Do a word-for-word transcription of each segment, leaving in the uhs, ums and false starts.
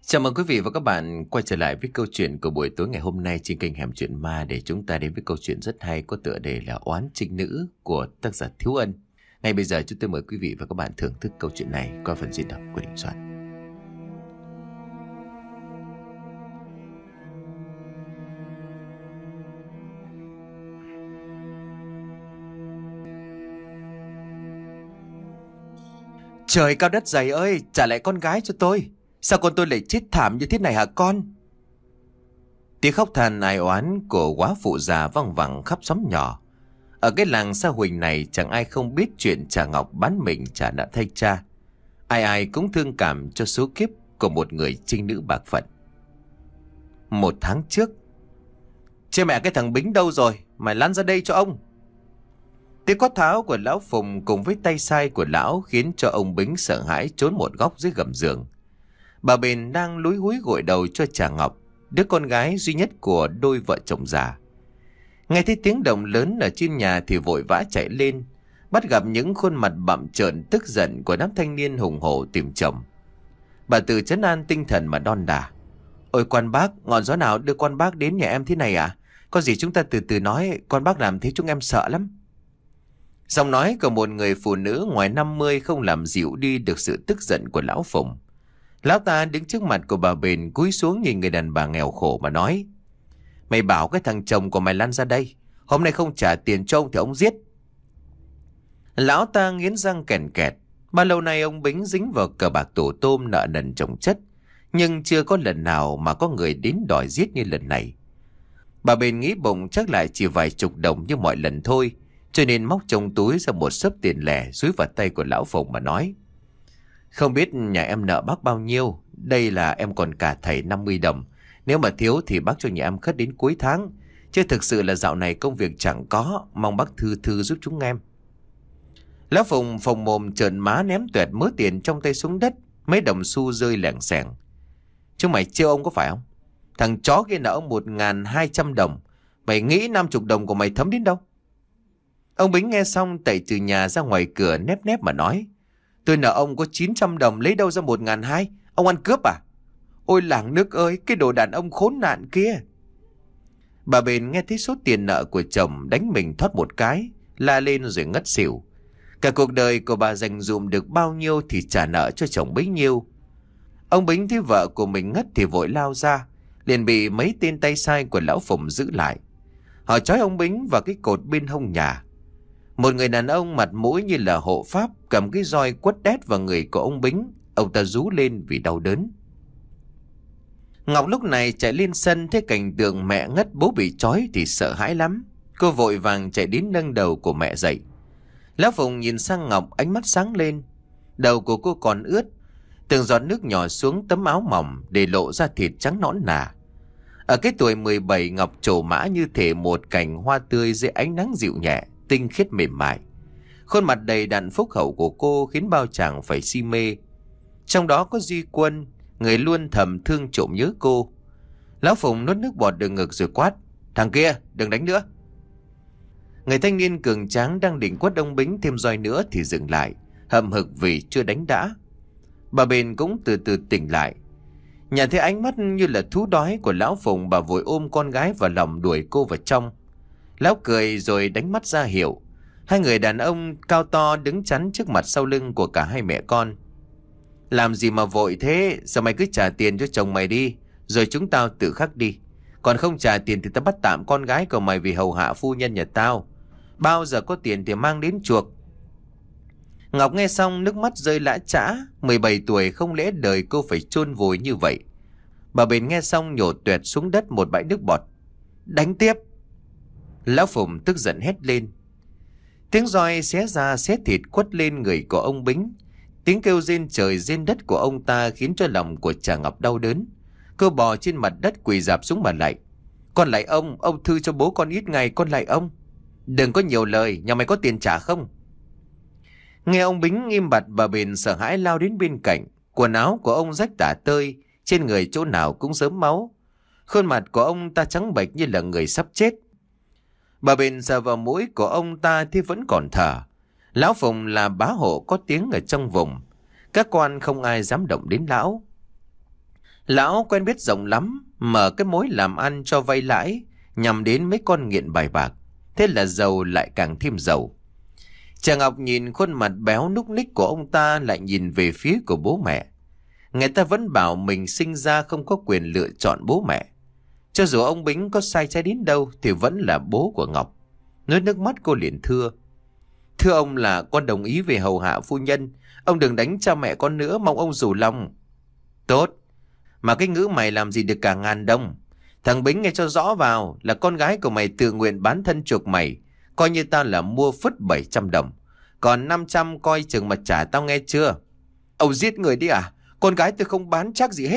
Chào mừng quý vị và các bạn quay trở lại với câu chuyện của buổi tối ngày hôm nay trên kênh Hẻm Chuyện Ma, để chúng ta đến với câu chuyện rất hay có tựa đề là Oán Trinh Nữ của tác giả Thiếu Ân. Ngay bây giờ chúng tôi mời quý vị và các bạn thưởng thức câu chuyện này qua phần diễn đọc của Đình Soạn. Trời cao đất dày ơi, trả lại con gái cho tôi. Sao con tôi lại chết thảm như thế này hả con? Tiếng khóc than ai oán của góa phụ già văng vẳng khắp xóm nhỏ. Ở cái làng Sa Huỳnh này chẳng ai không biết chuyện Trà Ngọc bán mình trả nợ thay cha. Ai ai cũng thương cảm cho số kiếp của một người trinh nữ bạc phận. Một tháng trước. Chứ mẹ, cái thằng Bính đâu rồi? Mày lăn ra đây cho ông. Tiếng quát tháo của lão Phùng cùng với tay sai của lão khiến cho ông Bính sợ hãi trốn một góc dưới gầm giường. Bà Bền đang lúi húi gội đầu cho Trà Ngọc, đứa con gái duy nhất của đôi vợ chồng già. Nghe thấy tiếng động lớn ở trên nhà thì vội vã chạy lên, bắt gặp những khuôn mặt bặm trợn tức giận của đám thanh niên hùng hổ tìm chồng. Bà tự trấn an tinh thần mà đon đả. Ôi quan bác, ngọn gió nào đưa quan bác đến nhà em thế này à? Có gì chúng ta từ từ nói, quan bác làm thế chúng em sợ lắm. Giọng nói của một người phụ nữ ngoài năm mươi không làm dịu đi được sự tức giận của lão Phùng. Lão ta đứng trước mặt của bà Bền, cúi xuống nhìn người đàn bà nghèo khổ mà nói: Mày bảo cái thằng chồng của mày lăn ra đây, hôm nay không trả tiền cho ông thì ông giết. Lão ta nghiến răng kèn kẹt. Bao lâu nay ông Bính dính vào cờ bạc tổ tôm nợ nần chồng chất, nhưng chưa có lần nào mà có người đến đòi giết như lần này. Bà Bền nghĩ bụng chắc lại chỉ vài chục đồng như mọi lần thôi, cho nên móc trong túi ra một xấp tiền lẻ dúi vào tay của lão Phùng mà nói: Không biết nhà em nợ bác bao nhiêu, đây là em còn cả thầy năm mươi đồng. Nếu mà thiếu thì bác cho nhà em khất đến cuối tháng, chứ thực sự là dạo này công việc chẳng có, mong bác thư thư giúp chúng em. Lão Phùng phồng mồm trợn má ném tuẹt mớ tiền trong tay xuống đất, mấy đồng xu rơi lẻng xẻng. Chúng mày trêu ông có phải không? Thằng chó kia nợ ông một ngàn hai trăm đồng, mày nghĩ năm chục đồng của mày thấm đến đâu? Ông Bính nghe xong tẩy từ nhà ra ngoài cửa nép nép mà nói: Tôi nợ ông có chín trăm đồng, lấy đâu ra một ngàn hai? Ông ăn cướp à? Ôi làng nước ơi, cái đồ đàn ông khốn nạn kia. Bà Bền nghe thấy số tiền nợ của chồng đánh mình thoát một cái, la lên rồi ngất xỉu. Cả cuộc đời của bà dành dụm được bao nhiêu thì trả nợ cho chồng bấy nhiêu. Ông Bính thấy vợ của mình ngất thì vội lao ra, liền bị mấy tên tay sai của lão Phùng giữ lại. Họ trói ông Bính vào cái cột bên hông nhà. Một người đàn ông mặt mũi như là hộ pháp cầm cái roi quất đét vào người của ông Bính. Ông ta rú lên vì đau đớn. Ngọc lúc này chạy lên sân, thấy cảnh tượng mẹ ngất bố bị trói thì sợ hãi lắm. Cô vội vàng chạy đến nâng đầu của mẹ dậy. Lão Phùng nhìn sang Ngọc, ánh mắt sáng lên. Đầu của cô còn ướt, từng giọt nước nhỏ xuống tấm áo mỏng để lộ ra thịt trắng nõn nà. Ở cái tuổi mười bảy, Ngọc trổ mã như thể một cành hoa tươi dưới ánh nắng dịu nhẹ, tinh khiết mềm mại. Khuôn mặt đầy đặn phúc hậu của cô khiến bao chàng phải si mê. Trong đó có Duy Quân, người luôn thầm thương trộm nhớ cô. Lão Phùng nuốt nước bọt đường ngực rồi quát: Thằng kia, đừng đánh nữa. Người thanh niên cường tráng đang định quất ông Bính thêm roi nữa thì dừng lại, hậm hực vì chưa đánh đã. Bà Bền cũng từ từ tỉnh lại. Nhận thấy ánh mắt như là thú đói của lão Phùng, bà vội ôm con gái vào lòng đuổi cô vào trong. Lão cười rồi đánh mắt ra hiệu. Hai người đàn ông cao to đứng chắn trước mặt sau lưng của cả hai mẹ con. Làm gì mà vội thế? Sao mày cứ trả tiền cho chồng mày đi, rồi chúng tao tự khắc đi. Còn không trả tiền thì tao bắt tạm con gái của mày vì hầu hạ phu nhân nhà tao. Bao giờ có tiền thì mang đến chuộc. Ngọc nghe xong nước mắt rơi lã chã. mười bảy tuổi không lẽ đời cô phải chôn vùi như vậy. Bà Bền nghe xong nhổ tuẹt xuống đất một bãi nước bọt. Đánh tiếp. Lão Phùng tức giận hét lên. Tiếng roi xé ra xé thịt quất lên người của ông Bính. Tiếng kêu rên trời rên đất của ông ta khiến cho lòng của Trà Ngọc đau đớn. Cô bò trên mặt đất quỳ rạp xuống mà lạy. Con lạy ông, ông thư cho bố con ít ngày, con lạy ông. Đừng có nhiều lời, nhà mày có tiền trả không? Nghe ông Bính im bặt, bà Bền sợ hãi lao đến bên cạnh. Quần áo của ông rách tả tơi, trên người chỗ nào cũng rớm máu. Khuôn mặt của ông ta trắng bệch như là người sắp chết. Bà Bền sờ vào mũi của ông ta thì vẫn còn thở. Lão Phùng là bá hộ có tiếng ở trong vùng. Các quan không ai dám động đến lão. Lão quen biết rộng lắm, mở cái mối làm ăn cho vay lãi nhằm đến mấy con nghiện bài bạc. Thế là giàu lại càng thêm giàu. Chàng Ngọc nhìn khuôn mặt béo núc ních của ông ta, lại nhìn về phía của bố mẹ. Người ta vẫn bảo mình sinh ra không có quyền lựa chọn bố mẹ. Cho dù ông Bính có sai trái đến đâu thì vẫn là bố của Ngọc. Nuốt nước mắt cô liền thưa: Thưa ông, là con đồng ý về hầu hạ phu nhân. Ông đừng đánh cha mẹ con nữa, mong ông rủ lòng. Tốt. Mà cái ngữ mày làm gì được cả ngàn đồng. Thằng Bính nghe cho rõ vào, là con gái của mày tự nguyện bán thân chuộc mày. Coi như tao là mua phứt bảy trăm đồng. Còn năm trăm coi chừng mà trả tao, nghe chưa? Ông giết người đi à? Con gái tôi không bán chắc gì hết.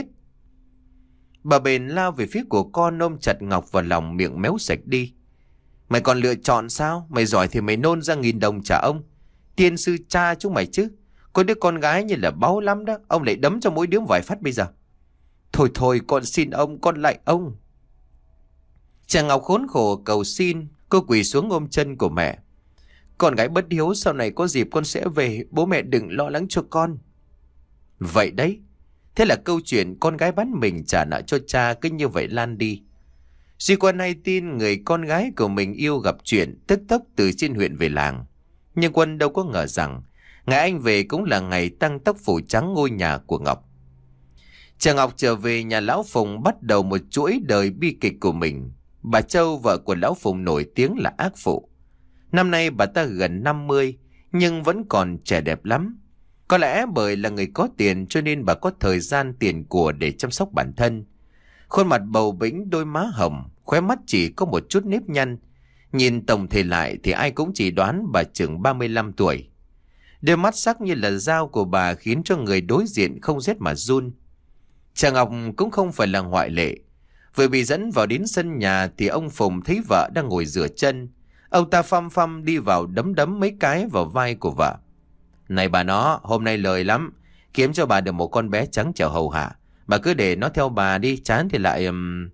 Bà Bền lao về phía của con, ôm chặt Ngọc vào lòng, miệng méo sạch đi. Mày còn lựa chọn sao? Mày giỏi thì mày nôn ra nghìn đồng trả ông. Tiên sư cha chúng mày chứ. Có đứa con gái như là báu lắm đó. Ông lại đấm cho mỗi đứa vài phát bây giờ. Thôi thôi, con xin ông, con lạy ông. Chàng Ngọc khốn khổ cầu xin. Cô quỳ xuống ôm chân của mẹ. Con gái bất hiếu, sau này có dịp con sẽ về. Bố mẹ đừng lo lắng cho con. Vậy đấy. Thế là câu chuyện con gái bán mình trả nợ cho cha cứ như vậy lan đi. Duy Quân hay tin người con gái của mình yêu gặp chuyện, tức tốc từ trên huyện về làng. Nhưng Quân đâu có ngờ rằng ngày anh về cũng là ngày tăng tóc phủ trắng ngôi nhà của Ngọc. Chàng Ngọc trở về nhà lão Phùng, bắt đầu một chuỗi đời bi kịch của mình. Bà Châu, vợ của lão Phùng, nổi tiếng là ác phụ. Năm nay bà ta gần năm mươi nhưng vẫn còn trẻ đẹp lắm. Có lẽ bởi là người có tiền cho nên bà có thời gian tiền của để chăm sóc bản thân. Khuôn mặt bầu bĩnh, đôi má hồng, khóe mắt chỉ có một chút nếp nhăn. Nhìn tổng thể lại thì ai cũng chỉ đoán bà chừng ba mươi lăm tuổi. Đôi mắt sắc như là dao của bà khiến cho người đối diện không rét mà run. Chàng Ngọc cũng không phải là ngoại lệ. Vừa bị dẫn vào đến sân nhà thì ông Phùng thấy vợ đang ngồi rửa chân. Ông ta phăm phăm đi vào đấm đấm mấy cái vào vai của vợ. Này bà nó, hôm nay lời lắm. Kiếm cho bà được một con bé trắng trẻo hầu hạ. Bà cứ để nó theo bà đi, chán thì lại... Um...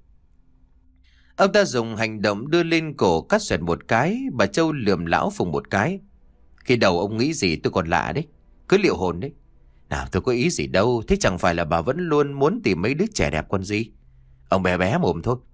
Ông ta dùng hành động đưa lên cổ cắt xoẹt một cái. Bà Châu lườm lão Phùng một cái. Khi đầu ông nghĩ gì tôi còn lạ đấy. Cứ liệu hồn đấy. Nào tôi có ý gì đâu. Thế chẳng phải là bà vẫn luôn muốn tìm mấy đứa trẻ đẹp con gì. Ông bé bé mồm thôi.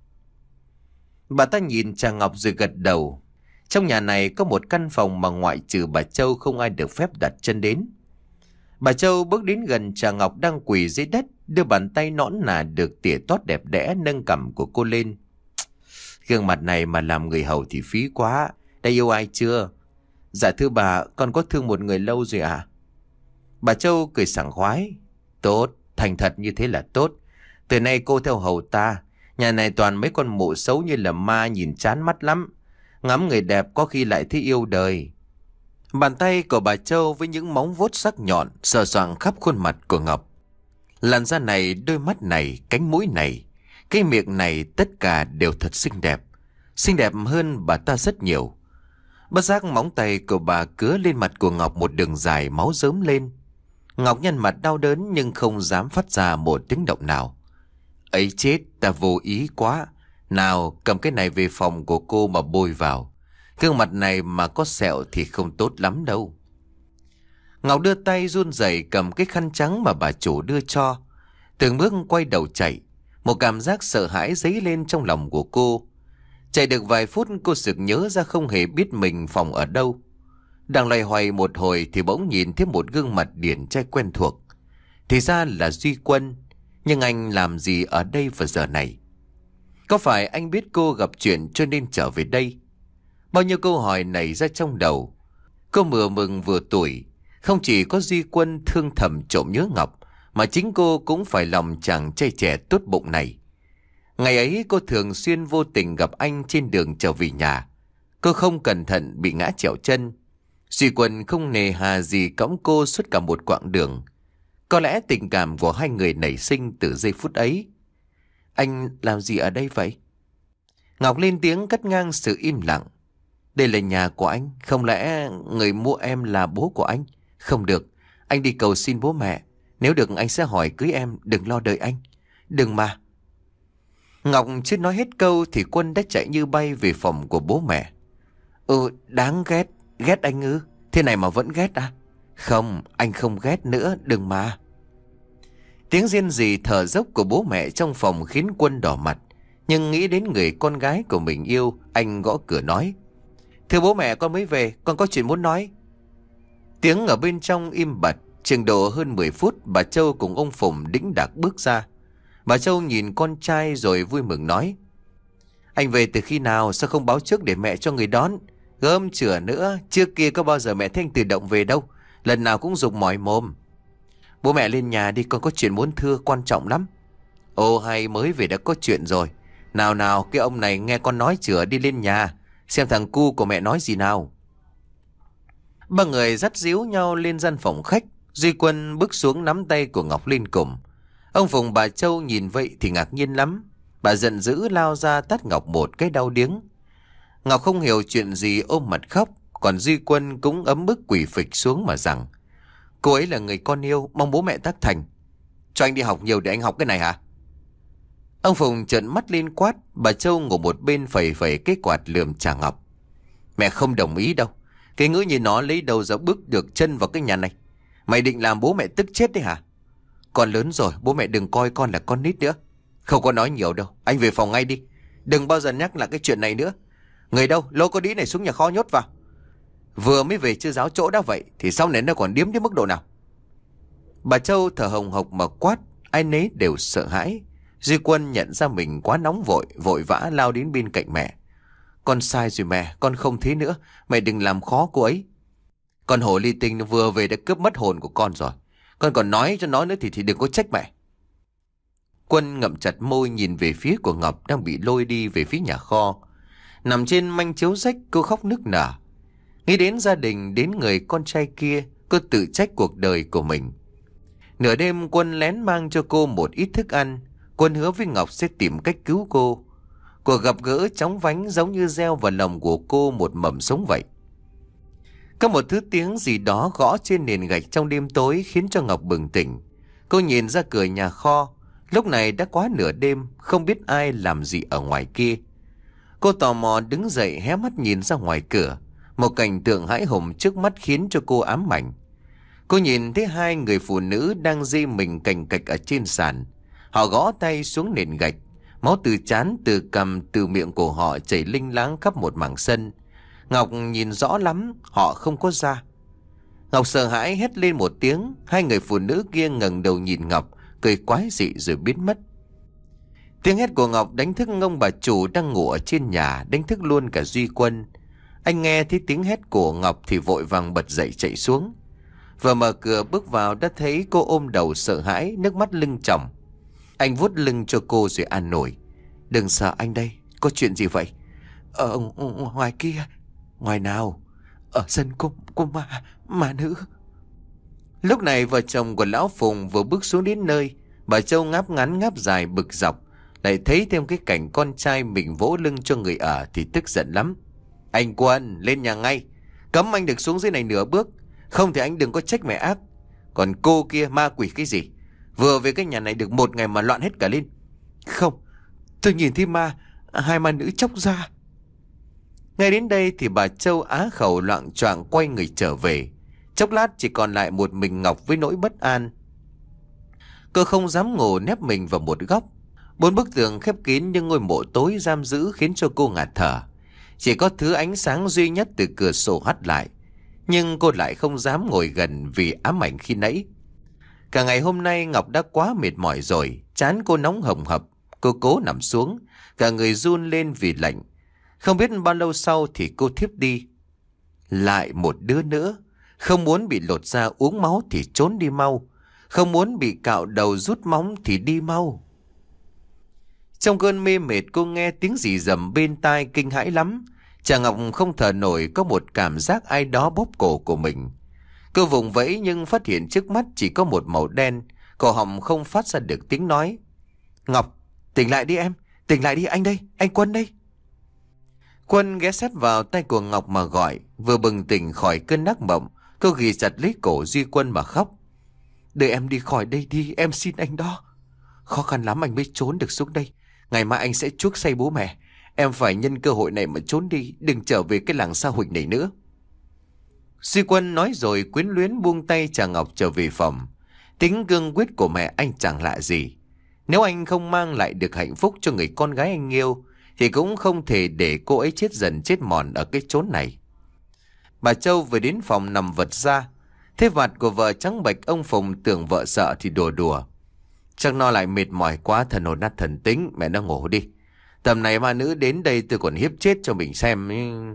Bà ta nhìn chàng Ngọc rồi gật đầu. Trong nhà này có một căn phòng mà ngoại trừ bà Châu không ai được phép đặt chân đến. Bà Châu bước đến gần chàng Ngọc đang quỳ dưới đất, đưa bàn tay nõn nà được tỉa tót đẹp đẽ nâng cằm của cô lên. Gương mặt này mà làm người hầu thì phí quá. Đã yêu ai chưa? Dạ thưa bà, con có thương một người lâu rồi à? Bà Châu cười sảng khoái. Tốt, thành thật như thế là tốt. Từ nay cô theo hầu ta. Nhà này toàn mấy con mụ xấu như là ma, nhìn chán mắt lắm. Ngắm người đẹp có khi lại thấy yêu đời. Bàn tay của bà Châu với những móng vuốt sắc nhọn sờ soạng khắp khuôn mặt của Ngọc. Làn da này, đôi mắt này, cánh mũi này, cái miệng này, tất cả đều thật xinh đẹp. Xinh đẹp hơn bà ta rất nhiều. Bất giác móng tay của bà cứa lên mặt của Ngọc một đường dài, máu rớm lên. Ngọc nhăn mặt đau đớn nhưng không dám phát ra một tiếng động nào. Ấy chết, ta vô ý quá. Nào, cầm cái này về phòng của cô mà bôi vào. Gương mặt này mà có sẹo thì không tốt lắm đâu. Ngọc đưa tay run rẩy cầm cái khăn trắng mà bà chủ đưa cho. Từng bước quay đầu chạy. Một cảm giác sợ hãi dấy lên trong lòng của cô. Chạy được vài phút cô sực nhớ ra không hề biết mình phòng ở đâu. Đang loay hoay một hồi thì bỗng nhìn thấy một gương mặt điển trai quen thuộc. Thì ra là Duy Quân. Nhưng anh làm gì ở đây vào giờ này? Có phải anh biết cô gặp chuyện cho nên trở về đây? Bao nhiêu câu hỏi nảy ra trong đầu. Cô vừa mừng vừa tủi. Không chỉ có Duy Quân thương thầm trộm nhớ Ngọc, mà chính cô cũng phải lòng chàng trai trẻ tốt bụng này. Ngày ấy cô thường xuyên vô tình gặp anh trên đường trở về nhà. Cô không cẩn thận bị ngã trẹo chân. Duy Quân không nề hà gì cõng cô suốt cả một quãng đường. Có lẽ tình cảm của hai người nảy sinh từ giây phút ấy. Anh làm gì ở đây vậy? Ngọc lên tiếng cắt ngang sự im lặng. Đây là nhà của anh. Không lẽ người mua em là bố của anh? Không được. Anh đi cầu xin bố mẹ. Nếu được anh sẽ hỏi cưới em. Đừng lo đợi anh. Đừng mà. Ngọc chưa nói hết câu thì Quân đã chạy như bay về phòng của bố mẹ. Ừ, đáng ghét. Ghét anh ư? Thế này mà vẫn ghét à? Không, anh không ghét nữa. Đừng mà. Tiếng rên rỉ thở dốc của bố mẹ trong phòng khiến Quân đỏ mặt. Nhưng nghĩ đến người con gái của mình yêu, anh gõ cửa nói: "Thưa bố mẹ, con mới về, con có chuyện muốn nói." Tiếng ở bên trong im bặt. Chừng độ hơn mười phút, bà Châu cùng ông Phùng đĩnh đạc bước ra. Bà Châu nhìn con trai rồi vui mừng nói: "Anh về từ khi nào, sao không báo trước để mẹ cho người đón? Gớm chửa nữa, trước kia có bao giờ mẹ thấy anh tự động về đâu, lần nào cũng giục mỏi mồm." "Bố mẹ lên nhà đi, con có chuyện muốn thưa, quan trọng lắm." "Ồ hay, mới về đã có chuyện rồi. Nào nào, cái ông này nghe con nói chửa, đi lên nhà xem thằng cu của mẹ nói gì nào." Ba người dắt díu nhau lên gian phòng khách. Duy Quân bước xuống nắm tay của Ngọc lên cùng. Ông Phùng bà Châu nhìn vậy thì ngạc nhiên lắm. Bà giận dữ lao ra tát Ngọc một cái đau điếng. Ngọc không hiểu chuyện gì ôm mặt khóc. Còn Duy Quân cũng ấm bức quỳ phịch xuống mà rằng: "Cô ấy là người con yêu, mong bố mẹ tác thành. Cho anh đi học nhiều để anh học cái này hả?" Ông Phùng trợn mắt lên quát. Bà Châu ngồi một bên phẩy phẩy cái quạt lườm chà Ngọc: "Mẹ không đồng ý đâu. Cái ngữ như nó lấy đầu ra bước được chân vào cái nhà này. Mày định làm bố mẹ tức chết đấy hả? Con lớn rồi, bố mẹ đừng coi con là con nít nữa. Không có nói nhiều đâu, anh về phòng ngay đi. Đừng bao giờ nhắc lại cái chuyện này nữa. Người đâu, lô có đĩ này xuống nhà kho nhốt vào. Vừa mới về chưa giáo chỗ đã vậy thì sau này nó còn điếm đến mức độ nào?" Bà Châu thở hồng hộc mà quát. Ai nấy đều sợ hãi. Duy Quân nhận ra mình quá nóng vội, vội vã lao đến bên cạnh mẹ: "Con sai rồi mẹ, con không thế nữa. Mẹ đừng làm khó cô ấy. Con hồ ly tinh vừa về đã cướp mất hồn của con rồi. Con còn nói cho nó nữa thì thì đừng có trách mẹ." Quân ngậm chặt môi nhìn về phía của Ngọc đang bị lôi đi về phía nhà kho. Nằm trên manh chiếu rách, cô khóc nức nở. Nghĩ đến gia đình, đến người con trai kia, cô tự trách cuộc đời của mình. Nửa đêm Quân lén mang cho cô một ít thức ăn. Quân hứa với Ngọc sẽ tìm cách cứu cô. Cuộc gặp gỡ chóng vánh giống như gieo vào lòng của cô một mầm sống vậy. Có một thứ tiếng gì đó gõ trên nền gạch trong đêm tối khiến cho Ngọc bừng tỉnh. Cô nhìn ra cửa nhà kho. Lúc này đã quá nửa đêm, không biết ai làm gì ở ngoài kia. Cô tò mò đứng dậy hé mắt nhìn ra ngoài cửa. Một cảnh tượng hãi hùng trước mắt khiến cho cô ám ảnh. Cô nhìn thấy hai người phụ nữ đang dây mình cành cạch ở trên sàn. Họ gõ tay xuống nền gạch. Máu từ trán, từ cằm, từ miệng của họ chảy linh láng khắp một mảng sân. Ngọc nhìn rõ lắm, họ không có da. Ngọc sợ hãi hét lên một tiếng. Hai người phụ nữ kia ngẩng đầu nhìn Ngọc, cười quái dị rồi biến mất. Tiếng hét của Ngọc đánh thức ông bà chủ đang ngủ ở trên nhà, đánh thức luôn cả Duy Quân. Anh nghe thấy tiếng hét của Ngọc thì vội vàng bật dậy chạy xuống. Vừa mở cửa bước vào đã thấy cô ôm đầu sợ hãi, nước mắt lưng tròng. Anh vuốt lưng cho cô rồi an ủi: "Đừng sợ anh đây, có chuyện gì vậy?" "Ở ngoài kia." "Ngoài nào?" "Ở sân có, có ma, ma nữ." Lúc này vợ chồng của lão Phùng vừa bước xuống đến nơi. Bà Châu ngáp ngắn ngáp dài bực dọc. Lại thấy thêm cái cảnh con trai mình vỗ lưng cho người ở thì tức giận lắm. "Anh Quân, lên nhà ngay. Cấm anh được xuống dưới này nửa bước. Không thì anh đừng có trách mẹ ác. Còn cô kia ma quỷ cái gì? Vừa về cái nhà này được một ngày mà loạn hết cả lên." "Không, tôi nhìn thấy ma, hai ma nữ chốc ra." Ngay đến đây thì bà Châu á khẩu loạng choạng quay người trở về. Chốc lát chỉ còn lại một mình Ngọc với nỗi bất an. Cô không dám ngủ, nép mình vào một góc. Bốn bức tường khép kín nhưng ngôi mộ tối giam giữ khiến cho cô ngạt thở. Chỉ có thứ ánh sáng duy nhất từ cửa sổ hắt lại. Nhưng cô lại không dám ngồi gần vì ám ảnh khi nãy. Cả ngày hôm nay Ngọc đã quá mệt mỏi rồi. Trán cô nóng hồng hập. Cô cố nằm xuống, cả người run lên vì lạnh. Không biết bao lâu sau thì cô thiếp đi. Lại một đứa nữa. Không muốn bị lột da uống máu thì trốn đi mau. Không muốn bị cạo đầu rút móng thì đi mau. Trong cơn mê mệt cô nghe tiếng rì rầm bên tai kinh hãi lắm. Chàng Ngọc không thở nổi, có một cảm giác ai đó bóp cổ của mình. Cô vùng vẫy nhưng phát hiện trước mắt chỉ có một màu đen. Cổ họng không phát ra được tiếng nói. "Ngọc, tỉnh lại đi em, tỉnh lại đi, anh đây, anh Quân đây." Quân ghé sát vào tay của Ngọc mà gọi. Vừa bừng tỉnh khỏi cơn ác mộng, cô ghì chặt lấy cổ Duy Quân mà khóc. "Đưa em đi khỏi đây đi, em xin anh đó. Khó khăn lắm anh mới trốn được xuống đây. Ngày mai anh sẽ chuốc say bố mẹ. Em phải nhân cơ hội này mà trốn đi, đừng trở về cái làng Sa Huỳnh này nữa." Duy Quân nói rồi quyến luyến buông tay chàng Ngọc trở về phòng. Tính cương quyết của mẹ anh chẳng lạ gì. Nếu anh không mang lại được hạnh phúc cho người con gái anh yêu, thì cũng không thể để cô ấy chết dần chết mòn ở cái chốn này. Bà Châu vừa đến phòng nằm vật ra, thế mặt của vợ trắng bệch, ông Phùng tưởng vợ sợ thì đùa đùa. Chắc nó lại mệt mỏi quá, thần hồn nát thần tính, mẹ nó ngủ đi. Tầm này ma nữ đến đây tôi còn hiếp chết cho mình xem.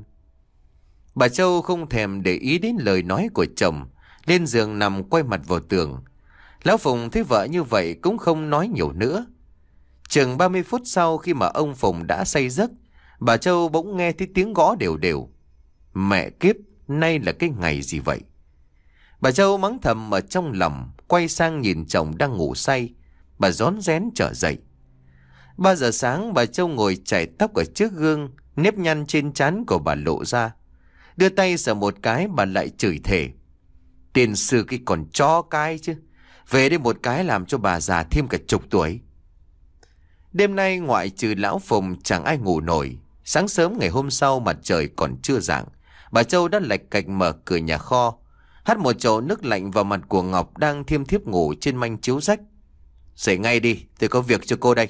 Bà Châu không thèm để ý đến lời nói của chồng, lên giường nằm quay mặt vào tường. Lão Phùng thấy vợ như vậy cũng không nói nhiều nữa. Chừng ba mươi phút sau, khi mà ông Phùng đã say giấc, bà Châu bỗng nghe thấy tiếng gõ đều đều. Mẹ kiếp, nay là cái ngày gì vậy? Bà Châu mắng thầm ở trong lòng, quay sang nhìn chồng đang ngủ say. Bà rón rén trở dậy. Ba giờ sáng, bà Châu ngồi chải tóc ở trước gương, nếp nhăn trên trán của bà lộ ra. Đưa tay sờ một cái, bà lại chửi thề. Tiền sư cái còn chó cái chứ. Về đây một cái làm cho bà già thêm cả chục tuổi. Đêm nay ngoại trừ lão Phùng chẳng ai ngủ nổi. Sáng sớm ngày hôm sau, mặt trời còn chưa rạng, bà Châu đã lạch cạch mở cửa nhà kho, hắt một chậu nước lạnh vào mặt của Ngọc đang thiêm thiếp ngủ trên manh chiếu rách. Dậy ngay đi, tôi có việc cho cô đây.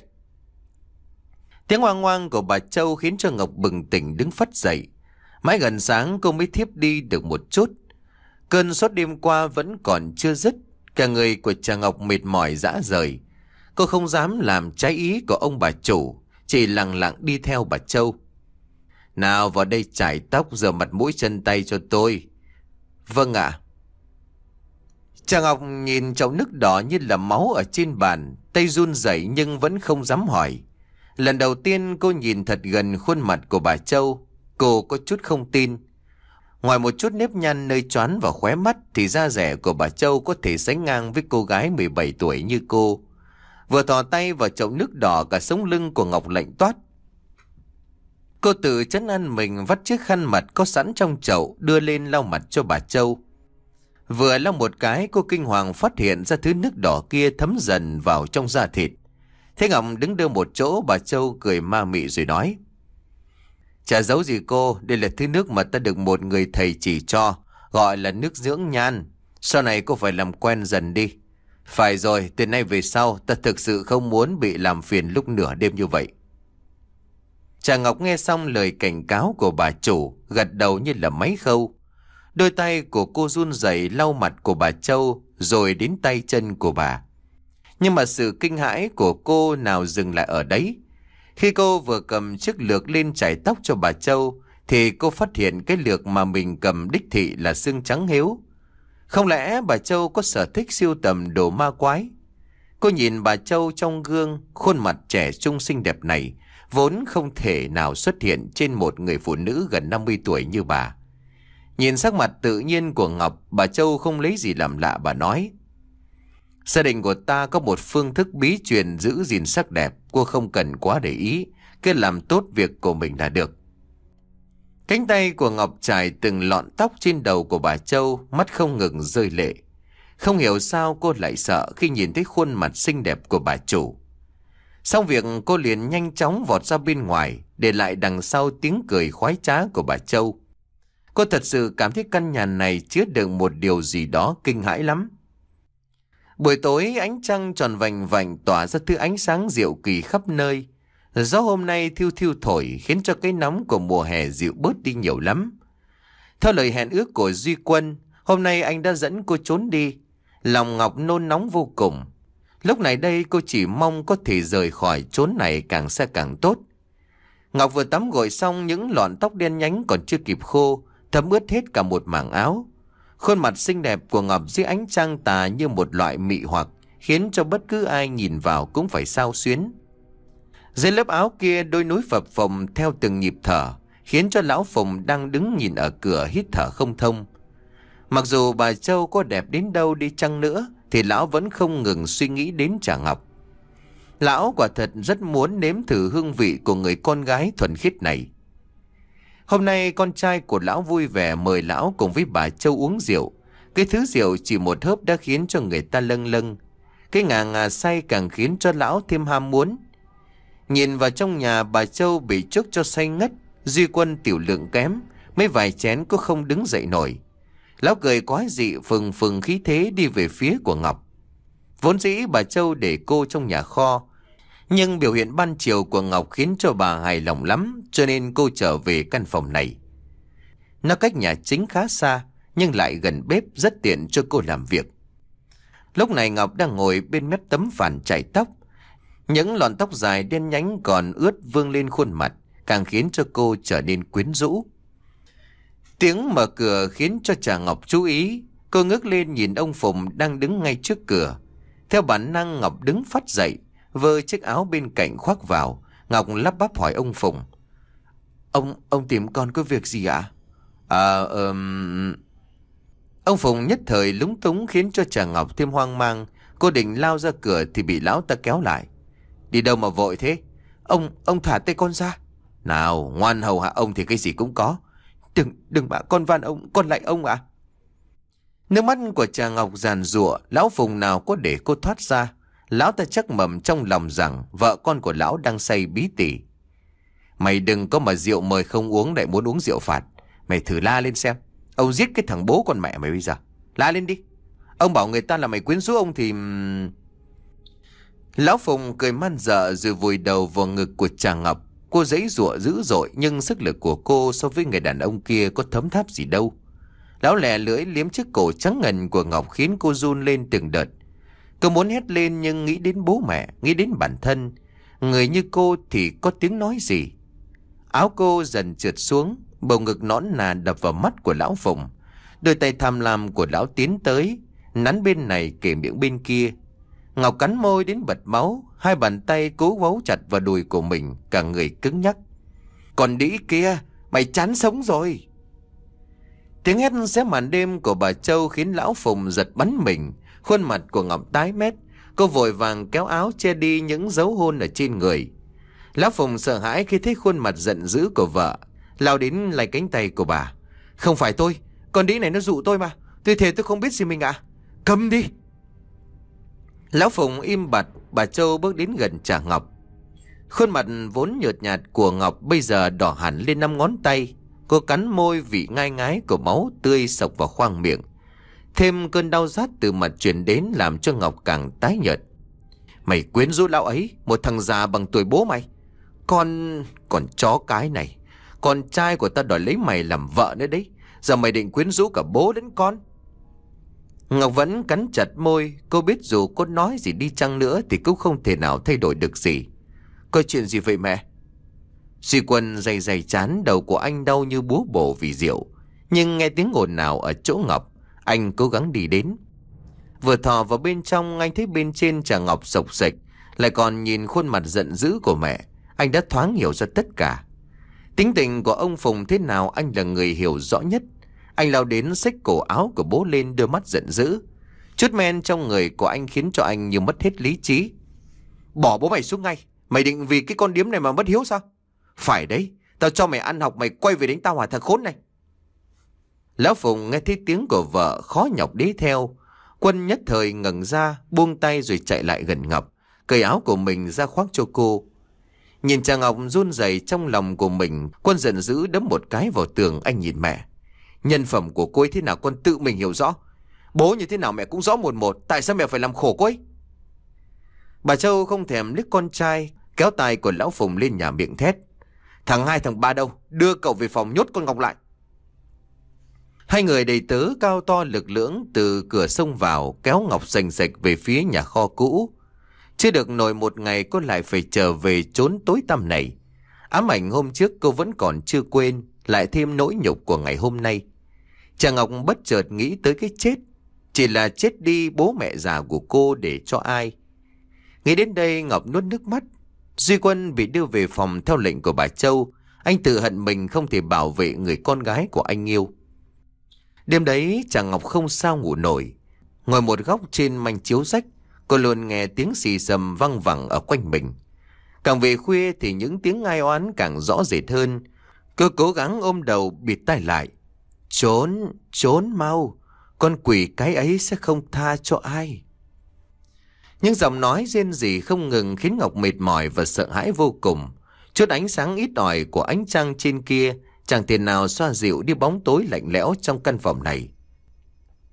Tiếng oang oang của bà Châu khiến cho Ngọc bừng tỉnh đứng phắt dậy. Mãi gần sáng cô mới thiếp đi được một chút. Cơn sốt đêm qua vẫn còn chưa dứt. Cả người của cha Ngọc mệt mỏi rã rời. Cô không dám làm trái ý của ông bà chủ, chỉ lặng lặng đi theo bà Châu. Nào vào đây chải tóc, rửa mặt mũi chân tay cho tôi. Vâng ạ. Cha Ngọc nhìn chậu nước đỏ như là máu ở trên bàn, tay run rẩy nhưng vẫn không dám hỏi. Lần đầu tiên cô nhìn thật gần khuôn mặt của bà Châu, cô có chút không tin. Ngoài một chút nếp nhăn nơi trán và khóe mắt thì da dẻ của bà Châu có thể sánh ngang với cô gái mười bảy tuổi như cô. Vừa thò tay vào chậu nước đỏ, cả sống lưng của Ngọc lạnh toát. Cô tự trấn an mình, vắt chiếc khăn mặt có sẵn trong chậu đưa lên lau mặt cho bà Châu. Vừa lau một cái, cô kinh hoàng phát hiện ra thứ nước đỏ kia thấm dần vào trong da thịt. Thế Ngọc đứng đưa một chỗ, bà Châu cười ma mị rồi nói. Chả giấu gì cô, đây là thứ nước mà ta được một người thầy chỉ cho, gọi là nước dưỡng nhan. Sau này cô phải làm quen dần đi. Phải rồi, từ nay về sau ta thực sự không muốn bị làm phiền lúc nửa đêm như vậy. Cha Ngọc nghe xong lời cảnh cáo của bà chủ, gật đầu như là máy khâu. Đôi tay của cô run rẩy lau mặt của bà Châu, rồi đến tay chân của bà. Nhưng mà sự kinh hãi của cô nào dừng lại ở đấy. Khi cô vừa cầm chiếc lược lên chải tóc cho bà Châu, thì cô phát hiện cái lược mà mình cầm đích thị là xương trắng hiếu. Không lẽ bà Châu có sở thích sưu tầm đồ ma quái? Cô nhìn bà Châu trong gương, khuôn mặt trẻ trung xinh đẹp này vốn không thể nào xuất hiện trên một người phụ nữ gần năm mươi tuổi như bà. Nhìn sắc mặt tự nhiên của Ngọc, bà Châu không lấy gì làm lạ, bà nói. Gia đình của ta có một phương thức bí truyền giữ gìn sắc đẹp, cô không cần quá để ý, cứ làm tốt việc của mình là được. Cánh tay của Ngọc trải từng lọn tóc trên đầu của bà Châu, mắt không ngừng rơi lệ. Không hiểu sao cô lại sợ khi nhìn thấy khuôn mặt xinh đẹp của bà chủ. Xong việc, cô liền nhanh chóng vọt ra bên ngoài, để lại đằng sau tiếng cười khoái trá của bà Châu. Cô thật sự cảm thấy căn nhà này chứa đựng một điều gì đó kinh hãi lắm. Buổi tối, ánh trăng tròn vành vành tỏa ra thứ ánh sáng dịu kỳ khắp nơi. Gió hôm nay thiêu thiêu thổi khiến cho cái nóng của mùa hè dịu bớt đi nhiều lắm. Theo lời hẹn ước của Duy Quân, hôm nay anh đã dẫn cô trốn đi. Lòng Ngọc nôn nóng vô cùng. Lúc này đây cô chỉ mong có thể rời khỏi chốn này càng xa càng tốt. Ngọc vừa tắm gội xong, những lọn tóc đen nhánh còn chưa kịp khô, thấm ướt hết cả một mảng áo. Khuôn mặt xinh đẹp của Ngọc dưới ánh trăng tà như một loại mị hoặc, khiến cho bất cứ ai nhìn vào cũng phải xao xuyến. Dưới lớp áo kia, đôi núi phập phồng theo từng nhịp thở, khiến cho lão Phùng đang đứng nhìn ở cửa hít thở không thông. Mặc dù bà Châu có đẹp đến đâu đi chăng nữa, thì lão vẫn không ngừng suy nghĩ đến Trà Ngọc. Lão quả thật rất muốn nếm thử hương vị của người con gái thuần khiết này. Hôm nay con trai của lão vui vẻ mời lão cùng với bà Châu uống rượu. Cái thứ rượu chỉ một hớp đã khiến cho người ta lâng lâng. Cái ngà ngà say càng khiến cho lão thêm ham muốn. Nhìn vào trong nhà, bà Châu bị chuốc cho say ngất. Duy Quân tiểu lượng kém, mấy vài chén cũng không đứng dậy nổi. Lão cười quái dị, phừng phừng khí thế đi về phía của Ngọc. Vốn dĩ bà Châu để cô trong nhà kho, nhưng biểu hiện ban chiều của Ngọc khiến cho bà hài lòng lắm, cho nên cô trở về căn phòng này. Nó cách nhà chính khá xa, nhưng lại gần bếp, rất tiện cho cô làm việc. Lúc này Ngọc đang ngồi bên mép tấm phản chải tóc. Những lọn tóc dài đen nhánh còn ướt vương lên khuôn mặt, càng khiến cho cô trở nên quyến rũ. Tiếng mở cửa khiến cho chàng Ngọc chú ý. Cô ngước lên nhìn ông Phùng đang đứng ngay trước cửa. Theo bản năng Ngọc đứng phắt dậy, vơ chiếc áo bên cạnh khoác vào. Ngọc lắp bắp hỏi ông Phùng: Ông, ông tìm con có việc gì ạ? À, um... Ông Phùng nhất thời lúng túng khiến cho chàng Ngọc thêm hoang mang. Cô định lao ra cửa thì bị lão ta kéo lại. Đi đâu mà vội thế? Ông, ông thả tay con ra. Nào, ngoan hầu hạ ông thì cái gì cũng có. Đừng, đừng mà, con van ông, con lạy ông ạ. Nước mắt của chàng Ngọc giàn giụa. Lão Phùng nào có để cô thoát ra. Lão ta chắc mầm trong lòng rằng vợ con của lão đang say bí tỉ. Mày đừng có mà rượu mời không uống lại muốn uống rượu phạt. Mày thử la lên xem. Ông giết cái thằng bố con mẹ mày bây giờ. La lên đi. Ông bảo người ta là mày quyến rũ ông thì... Lão Phùng cười man dợ rồi vùi đầu vào ngực của chàng Ngọc. Cô giãy giụa dữ dội, nhưng sức lực của cô so với người đàn ông kia có thấm tháp gì đâu. Lão lè lưỡi liếm chiếc cổ trắng ngần của Ngọc khiến cô run lên từng đợt. Cô muốn hét lên nhưng nghĩ đến bố mẹ, nghĩ đến bản thân. Người như cô thì có tiếng nói gì? Áo cô dần trượt xuống, bầu ngực nõn nà đập vào mắt của lão Phùng. Đôi tay tham lam của lão tiến tới, nắn bên này kề miệng bên kia. Ngọc cắn môi đến bật máu, hai bàn tay cố vấu chặt vào đùi của mình, cả người cứng nhắc. Còn đĩ kia, mày chán sống rồi. Tiếng hét xé màn đêm của bà Châu khiến lão Phùng giật bắn mình. Khuôn mặt của Ngọc tái mét. Cô vội vàng kéo áo che đi những dấu hôn ở trên người. Lão Phùng sợ hãi khi thấy khuôn mặt giận dữ của vợ, lao đến lấy cánh tay của bà. Không phải tôi, con đĩ này nó dụ tôi mà. Tôi thề tôi không biết gì mình ạ. À. Câm đi. Lão Phùng im bặt. Bà Châu bước đến gần chàng Ngọc. Khuôn mặt vốn nhợt nhạt của Ngọc bây giờ đỏ hẳn lên năm ngón tay. Cô cắn môi vị ngai ngái của máu tươi sộc vào khoang miệng. Thêm cơn đau rát từ mặt truyền đến làm cho Ngọc càng tái nhợt. Mày quyến rũ lão ấy, một thằng già bằng tuổi bố mày. Con... còn chó cái này. Con trai của ta đòi lấy mày làm vợ nữa đấy. Giờ mày định quyến rũ cả bố đến con. Ngọc vẫn cắn chặt môi. Cô biết dù cô nói gì đi chăng nữa thì cũng không thể nào thay đổi được gì. Có chuyện gì vậy mẹ? Duy Quân dày dày chán, đầu của anh đau như búa bổ vì rượu. Nhưng nghe tiếng ồn nào ở chỗ Ngọc, anh cố gắng đi đến. Vừa thò vào bên trong, anh thấy bên trên chàng Ngọc sộc sệch, lại còn nhìn khuôn mặt giận dữ của mẹ. Anh đã thoáng hiểu ra tất cả. Tính tình của ông Phùng thế nào anh là người hiểu rõ nhất. Anh lao đến xách cổ áo của bố lên, đôi mắt giận dữ. Chút men trong người của anh khiến cho anh như mất hết lý trí. Bỏ bố mày xuống ngay. Mày định vì cái con điếm này mà mất hiếu sao? Phải đấy, tao cho mày ăn học, mày quay về đánh tao hả thằng khốn này? Lão Phùng nghe thấy tiếng của vợ khó nhọc đi theo. Quân nhất thời ngẩng ra, buông tay rồi chạy lại gần Ngọc, cởi áo của mình ra khoác cho cô. Nhìn chàng Ngọc run rẩy trong lòng của mình, Quân giận dữ đấm một cái vào tường. Anh nhìn mẹ. Nhân phẩm của cô ấy thế nào con tự mình hiểu rõ. Bố như thế nào mẹ cũng rõ một một. Tại sao mẹ phải làm khổ cô ấy? Bà Châu không thèm liếc con trai, kéo tay của lão Phùng lên nhà miệng thét. Thằng hai thằng ba đâu? Đưa cậu về phòng nhốt con Ngọc lại. Hai người đầy tớ cao to lực lưỡng từ cửa xông vào, kéo Ngọc sành sạch về phía nhà kho cũ. Chưa được nổi một ngày cô lại phải trở về chốn tối tăm này. Ám ảnh hôm trước cô vẫn còn chưa quên, lại thêm nỗi nhục của ngày hôm nay. Chàng Ngọc bất chợt nghĩ tới cái chết. Chỉ là chết đi bố mẹ già của cô để cho ai? Nghĩ đến đây Ngọc nuốt nước mắt. Duy Quân bị đưa về phòng theo lệnh của bà Châu. Anh tự hận mình không thể bảo vệ người con gái của anh yêu. Đêm đấy chàng Ngọc không sao ngủ nổi. Ngồi một góc trên manh chiếu rách, cô luôn nghe tiếng xì xầm văng vẳng ở quanh mình. Càng về khuya thì những tiếng ai oán càng rõ rệt hơn. Cô cố gắng ôm đầu bịt tai lại. Trốn, trốn mau. Con quỷ cái ấy sẽ không tha cho ai. Những giọng nói rên rỉ không ngừng khiến Ngọc mệt mỏi và sợ hãi vô cùng. Chút ánh sáng ít ỏi của ánh trăng trên kia chẳng thể nào xoa dịu đi bóng tối lạnh lẽo trong căn phòng này.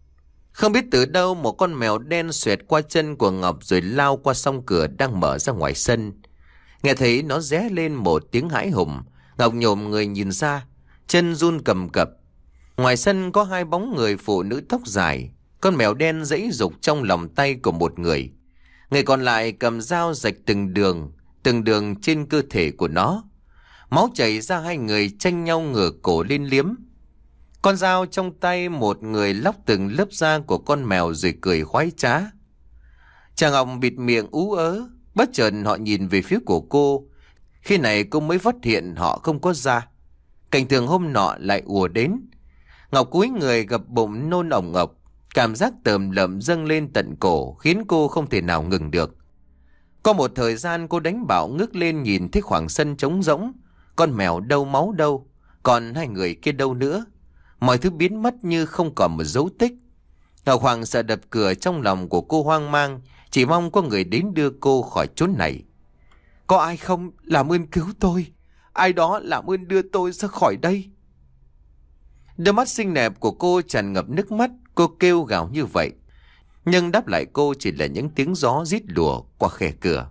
Không biết từ đâu một con mèo đen xoẹt qua chân của Ngọc rồi lao qua song cửa đang mở ra ngoài sân. Nghe thấy nó ré lên một tiếng hãi hùng, Ngọc nhổm người nhìn ra, chân run cầm cập. Ngoài sân có hai bóng người phụ nữ tóc dài. Con mèo đen giãy giục trong lòng tay của một người. Người còn lại cầm dao rạch từng đường, từng đường trên cơ thể của nó. Máu chảy ra, hai người tranh nhau ngửa cổ lên liếm. Con dao trong tay một người lóc từng lớp da của con mèo rồi cười khoái trá. Chàng Ngọc bịt miệng ú ớ. Bất chợt họ nhìn về phía của cô. Khi này cô mới phát hiện họ không có da. Cảnh tượng hôm nọ lại ùa đến. Ngọc cúi người gập bụng nôn ỏng ọc. Cảm giác tởm lợm dâng lên tận cổ khiến cô không thể nào ngừng được. Có một thời gian cô đánh bạo ngước lên nhìn thấy khoảng sân trống rỗng. Con mèo đâu, máu đâu, còn hai người kia đâu nữa. Mọi thứ biến mất như không còn một dấu tích. Ngọc Hoàng sợ đập cửa, trong lòng của cô hoang mang, chỉ mong có người đến đưa cô khỏi chốn này. Có ai không? Làm ơn cứu tôi. Ai đó làm ơn đưa tôi ra khỏi đây. Đôi mắt xinh đẹp của cô tràn ngập nước mắt. Cô kêu gào như vậy, nhưng đáp lại cô chỉ là những tiếng gió rít lùa qua khe cửa.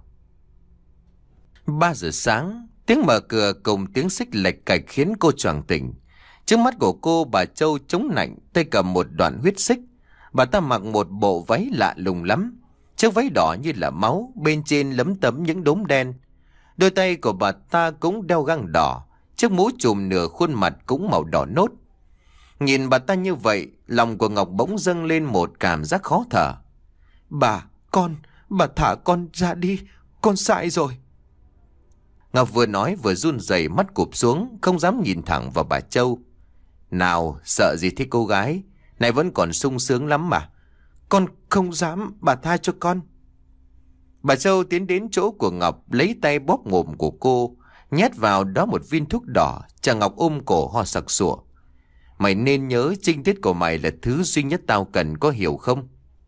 Ba giờ sáng, tiếng mở cửa cùng tiếng xích lạch cạch khiến cô choàng tỉnh. Trước mắt của cô, bà Châu chống nạnh, tay cầm một đoạn huyết xích. Bà ta mặc một bộ váy lạ lùng lắm. Chiếc váy đỏ như là máu, bên trên lấm tấm những đốm đen. Đôi tay của bà ta cũng đeo găng đỏ. Chiếc mũ trùm nửa khuôn mặt cũng màu đỏ nốt. Nhìn bà ta như vậy, lòng của Ngọc bỗng dâng lên một cảm giác khó thở. Bà, con, bà thả con ra đi, con sai rồi. Ngọc vừa nói vừa run rẩy, mắt cụp xuống, không dám nhìn thẳng vào bà Châu. Nào, sợ gì thế cô gái, này vẫn còn sung sướng lắm mà. Con không dám, bà tha cho con. Bà Châu tiến đến chỗ của Ngọc, lấy tay bóp mồm của cô, nhét vào đó một viên thuốc đỏ. Chàng Ngọc ôm cổ ho sặc sụa. Mày nên nhớ trinh tiết của mày là thứ duy nhất tao cần, có hiểu không?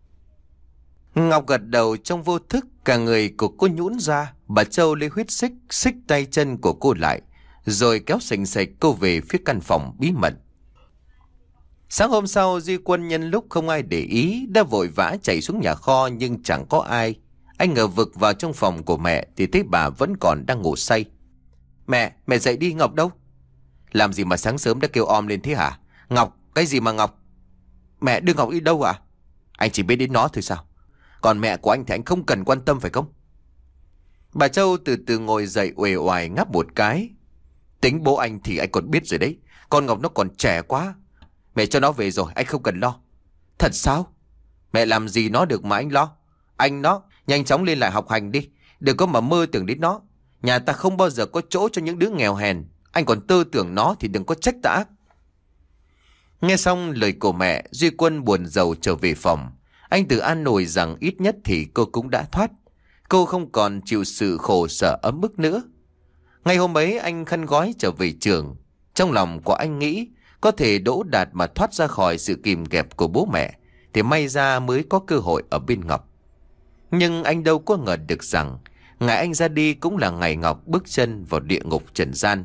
Ngọc gật đầu trong vô thức, cả người của cô nhũn ra. Bà Châu lấy huyết xích, xích tay chân của cô lại, rồi kéo sành sạch cô về phía căn phòng bí mật. Sáng hôm sau, Duy Quân nhân lúc không ai để ý đã vội vã chạy xuống nhà kho, nhưng chẳng có ai. Anh ngờ vực vào trong phòng của mẹ thì thấy bà vẫn còn đang ngủ say. Mẹ, mẹ dậy đi, Ngọc đâu? Làm gì mà sáng sớm đã kêu om lên thế hả? Ngọc, cái gì mà Ngọc? Mẹ đưa Ngọc đi đâu à? Anh chỉ biết đến nó thôi sao? Còn mẹ của anh thì anh không cần quan tâm phải không? Bà Châu từ từ ngồi dậy uể oải ngáp một cái. Tính bố anh thì anh còn biết rồi đấy. Con Ngọc nó còn trẻ quá. Mẹ cho nó về rồi, anh không cần lo. Thật sao? Mẹ làm gì nó được mà anh lo? Anh nó, nhanh chóng lên lại học hành đi. Đừng có mà mơ tưởng đến nó. Nhà ta không bao giờ có chỗ cho những đứa nghèo hèn. Anh còn tư tưởng nó thì đừng có trách ta ác. Nghe xong lời của mẹ, Duy Quân buồn rầu trở về phòng. Anh tự an ủi rằng ít nhất thì cô cũng đã thoát. Cô không còn chịu sự khổ sở ấm ức nữa. Ngày hôm ấy anh khăn gói trở về trường. Trong lòng của anh nghĩ có thể đỗ đạt mà thoát ra khỏi sự kìm kẹp của bố mẹ thì may ra mới có cơ hội ở bên Ngọc. Nhưng anh đâu có ngờ được rằng ngày anh ra đi cũng là ngày Ngọc bước chân vào địa ngục trần gian.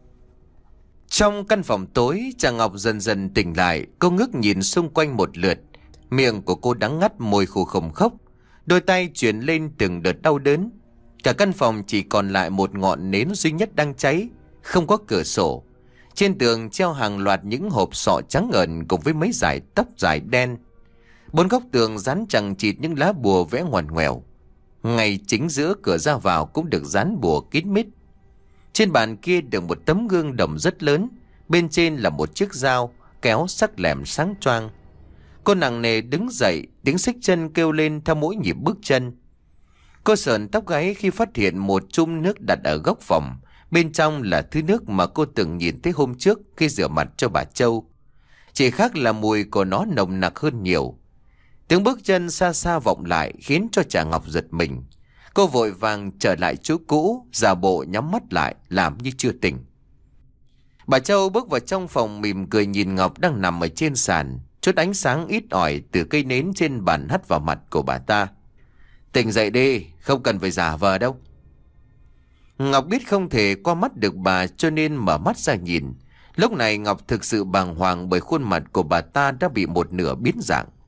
Trong căn phòng tối, chàng Ngọc dần dần tỉnh lại. Cô ngước nhìn xung quanh một lượt. Miệng của cô đắng ngắt, môi khô không khốc. Đôi tay chuyển lên từng đợt đau đớn. Cả căn phòng chỉ còn lại một ngọn nến duy nhất đang cháy. Không có cửa sổ. Trên tường treo hàng loạt những hộp sọ trắng ngần cùng với mấy dải tóc dài đen. Bốn góc tường dán chằng chịt những lá bùa vẽ ngoằn ngoèo. Ngay chính giữa cửa ra vào cũng được dán bùa kín mít. Trên bàn kia được một tấm gương đồng rất lớn. Bên trên là một chiếc dao kéo sắc lẹm sáng choang. Cô nặng nề đứng dậy, tiếng xích chân kêu lên theo mỗi nhịp bước chân. Cô sờn tóc gáy khi phát hiện một chum nước đặt ở góc phòng. Bên trong là thứ nước mà cô từng nhìn thấy hôm trước khi rửa mặt cho bà Châu. Chỉ khác là mùi của nó nồng nặc hơn nhiều. Tiếng bước chân xa xa vọng lại khiến cho chàng Ngọc giật mình. Cô vội vàng trở lại chỗ cũ, giả bộ nhắm mắt lại làm như chưa tỉnh. Bà Châu bước vào trong phòng mỉm cười nhìn Ngọc đang nằm ở trên sàn. Chút ánh sáng ít ỏi từ cây nến trên bàn hắt vào mặt của bà ta. Tỉnh dậy đi, không cần phải giả vờ đâu. Ngọc biết không thể qua mắt được bà cho nên mở mắt ra nhìn. Lúc này Ngọc thực sự bàng hoàng bởi khuôn mặt của bà ta đã bị một nửa biến dạng.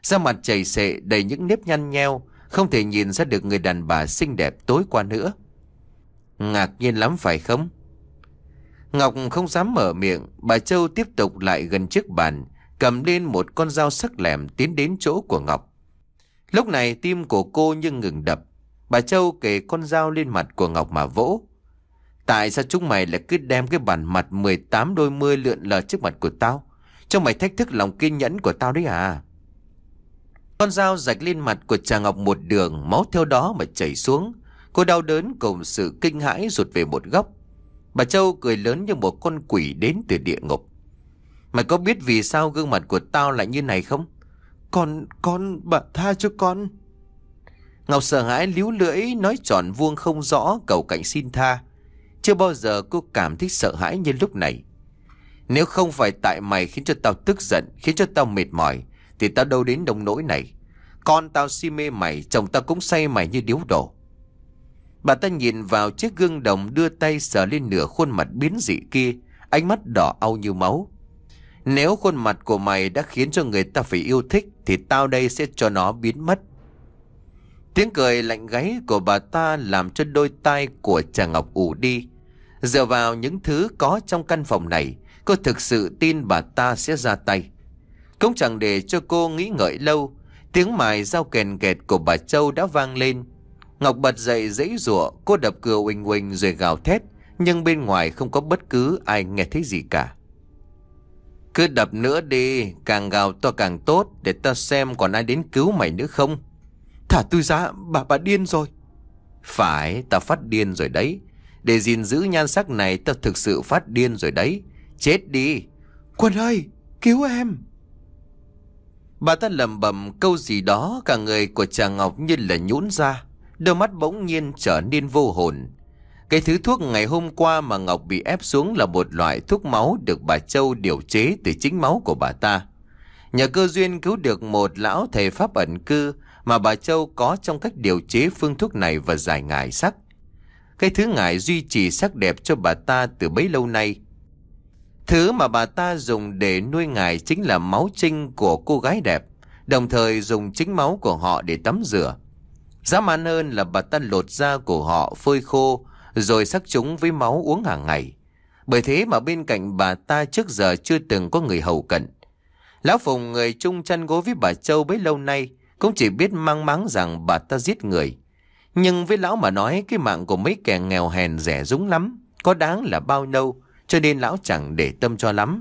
Da mặt chảy xệ đầy những nếp nhăn nheo, không thể nhìn ra được người đàn bà xinh đẹp tối qua nữa. Ngạc nhiên lắm phải không? Ngọc không dám mở miệng. Bà Châu tiếp tục lại gần chiếc bàn, cầm lên một con dao sắc lẹm tiến đến chỗ của Ngọc. Lúc này tim của cô như ngừng đập. Bà Châu kề con dao lên mặt của Ngọc mà vỗ. Tại sao chúng mày lại cứ đem cái bản mặt mười tám đôi mươi lượn lờ trước mặt của tao? Cho mày thách thức lòng kiên nhẫn của tao đấy à? Con dao rạch lên mặt của chàng Ngọc một đường, máu theo đó mà chảy xuống. Cô đau đớn cùng sự kinh hãi rụt về một góc. Bà Châu cười lớn như một con quỷ đến từ địa ngục. Mày có biết vì sao gương mặt của tao lại như này không? Con, con, bà tha cho con. Ngọc sợ hãi líu lưỡi, nói tròn vuông không rõ, cầu cạnh xin tha. Chưa bao giờ cô cảm thấy sợ hãi như lúc này. Nếu không phải tại mày khiến cho tao tức giận, khiến cho tao mệt mỏi, thì tao đâu đến nông nỗi này. Con tao si mê mày, chồng tao cũng say mày như điếu đổ. Bà ta nhìn vào chiếc gương đồng, đưa tay sờ lên nửa khuôn mặt biến dị kia, ánh mắt đỏ au như máu. Nếu khuôn mặt của mày đã khiến cho người ta phải yêu thích, thì tao đây sẽ cho nó biến mất. Tiếng cười lạnh gáy của bà ta làm cho đôi tai của chàng Ngọc ù đi. Dựa vào những thứ có trong căn phòng này, cô thực sự tin bà ta sẽ ra tay. Cũng chẳng để cho cô nghĩ ngợi lâu, tiếng mài dao kèn kẹt của bà Châu đã vang lên. Ngọc bật dậy giãy giụa, cô đập cửa uỳnh uỳnh rồi gào thét, nhưng bên ngoài không có bất cứ ai nghe thấy gì cả. Cứ đập nữa đi, càng gào to càng tốt, để tao xem còn ai đến cứu mày nữa không. Thả tôi ra, bà bà điên rồi. Phải, tao phát điên rồi đấy. Để gìn giữ nhan sắc này, tao thực sự phát điên rồi đấy. Chết đi. Quân ơi, cứu em. Bà ta lẩm bẩm câu gì đó, cả người của chàng Ngọc như là nhũn ra, đôi mắt bỗng nhiên trở nên vô hồn. Cái thứ thuốc ngày hôm qua mà Ngọc bị ép xuống là một loại thuốc máu được bà Châu điều chế từ chính máu của bà ta. Nhờ cơ duyên cứu được một lão thầy pháp ẩn cư mà bà Châu có trong cách điều chế phương thuốc này và giải ngải sắc. Cái thứ ngải duy trì sắc đẹp cho bà ta từ bấy lâu nay. Thứ mà bà ta dùng để nuôi ngải chính là máu trinh của cô gái đẹp, đồng thời dùng chính máu của họ để tắm rửa. Dã man hơn là bà ta lột da của họ phơi khô rồi sắc chúng với máu uống hàng ngày. Bởi thế mà bên cạnh bà ta trước giờ chưa từng có người hầu cận. Lão Phùng, người chung chăn gối với bà Châu bấy lâu nay, cũng chỉ biết mang máng rằng bà ta giết người. Nhưng với lão mà nói, cái mạng của mấy kẻ nghèo hèn rẻ rúng lắm, có đáng là bao lâu, cho nên lão chẳng để tâm cho lắm.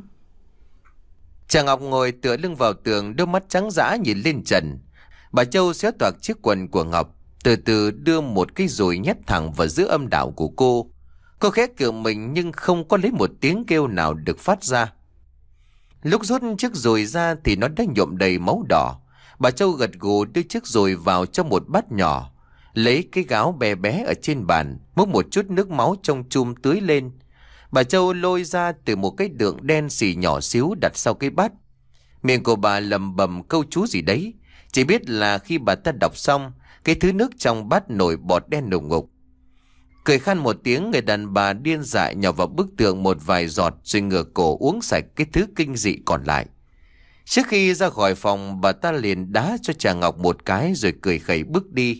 Chàng Ngọc ngồi tựa lưng vào tường, đôi mắt trắng dã nhìn lên trần. Bà Châu xé toạc chiếc quần của Ngọc, từ từ đưa một cái dùi nhét thẳng vào giữa âm đạo của cô. Cô khẽ cựa mình nhưng không có lấy một tiếng kêu nào được phát ra. Lúc rút chiếc dùi ra thì nó đã nhuộm đầy máu đỏ. Bà Châu gật gù đưa chiếc dùi vào trong một bát nhỏ, lấy cái gáo bé bé ở trên bàn, múc một chút nước máu trong chum tưới lên. Bà Châu lôi ra từ một cái đượng đen xì nhỏ xíu đặt sau cái bát. Miệng của bà lầm bầm câu chú gì đấy, chỉ biết là khi bà ta đọc xong, cái thứ nước trong bát nổi bọt đen nồng ngục. Cười khan một tiếng, người đàn bà điên dại nhỏ vào bức tường một vài giọt rồi ngửa cổ uống sạch cái thứ kinh dị còn lại. Trước khi ra khỏi phòng, bà ta liền đá cho chàng Ngọc một cái rồi cười khẩy bước đi.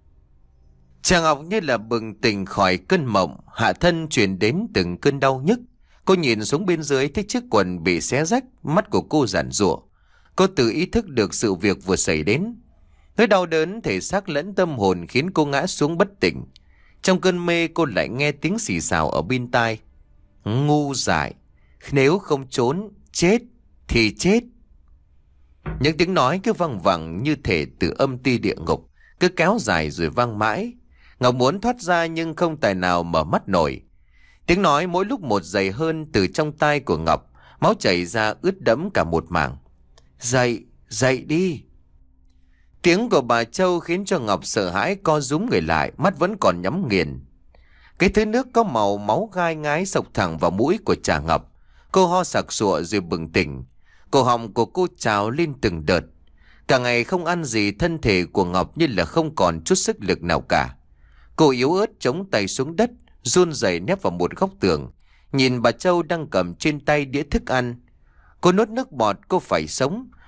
Chàng Ngọc như là bừng tỉnh khỏi cơn mộng, hạ thân truyền đến từng cơn đau nhức. Cô nhìn xuống bên dưới thấy chiếc quần bị xé rách, mắt của cô giản giụa. Cô tự ý thức được sự việc vừa xảy đến. Nỗi đau đớn thể xác lẫn tâm hồn khiến cô ngã xuống bất tỉnh. Trong cơn mê cô lại nghe tiếng xì xào ở bên tai. Ngu dại, nếu không trốn, chết thì chết. Những tiếng nói cứ văng vẳng như thể từ âm ti địa ngục, cứ kéo dài rồi vang mãi. Ngọc muốn thoát ra nhưng không tài nào mở mắt nổi. Tiếng nói mỗi lúc một dày hơn từ trong tai của Ngọc, máu chảy ra ướt đẫm cả một mảng. Dậy, dậy đi. Tiếng của bà Châu khiến cho Ngọc sợ hãi co rúm người lại, mắt vẫn còn nhắm nghiền. Cái thứ nước có màu máu gai ngái sộc thẳng vào mũi của chàng Ngọc. Cô ho sặc sụa rồi bừng tỉnh. Cổ họng của cô trào lên từng đợt. Cả ngày không ăn gì, thân thể của Ngọc như là không còn chút sức lực nào cả. Cô yếu ớt chống tay xuống đất, run rẩy nép vào một góc tường, nhìn bà Châu đang cầm trên tay đĩa thức ăn. Cô nuốt nước bọt, cô phải sống,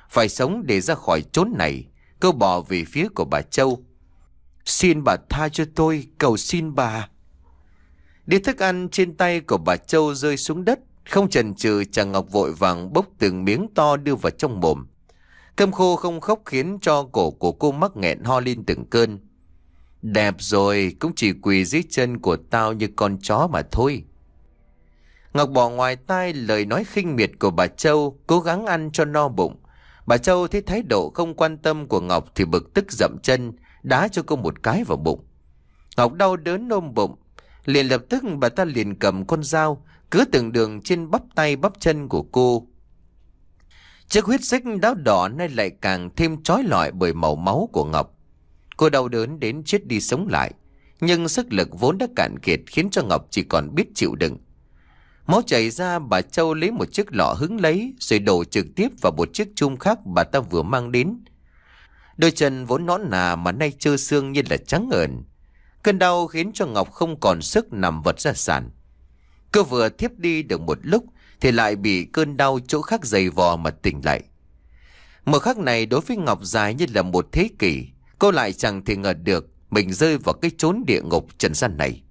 Phải sống để ra khỏi chốn này. Cô bò về phía của bà Châu. Xin bà tha cho tôi, cầu xin bà. Đĩa thức ăn trên tay của bà Châu rơi xuống đất. Không chần chừ, chàng Ngọc vội vàng bốc từng miếng to đưa vào trong mồm. Cơm khô không khóc khiến cho cổ của cô mắc nghẹn ho lên từng cơn. Đẹp rồi, cũng chỉ quỳ dưới chân của tao như con chó mà thôi. Ngọc bỏ ngoài tai lời nói khinh miệt của bà Châu, cố gắng ăn cho no bụng. Bà Châu thấy thái độ không quan tâm của Ngọc thì bực tức dậm chân, đá cho cô một cái vào bụng. Ngọc đau đớn ôm bụng, liền lập tức bà ta liền cầm con dao, cứ từng đường trên bắp tay bắp chân của cô. Chiếc huyết xích đáo đỏ nay lại càng thêm chói lọi bởi màu máu của Ngọc. Cô đau đớn đến chết đi sống lại, nhưng sức lực vốn đã cạn kiệt khiến cho Ngọc chỉ còn biết chịu đựng. Máu chảy ra, bà Châu lấy một chiếc lọ hứng lấy rồi đổ trực tiếp vào một chiếc chum khác bà ta vừa mang đến. Đôi chân vốn nõn nà mà nay trơ xương như là trắng ợn. Cơn đau khiến cho Ngọc không còn sức nằm vật ra sàn. Cô vừa thiếp đi được một lúc thì lại bị cơn đau chỗ khác giày vò mà tỉnh lại. Một khắc này đối với Ngọc dài như là một thế kỷ. Cô lại chẳng thể ngờ được mình rơi vào cái chốn địa ngục trần gian này.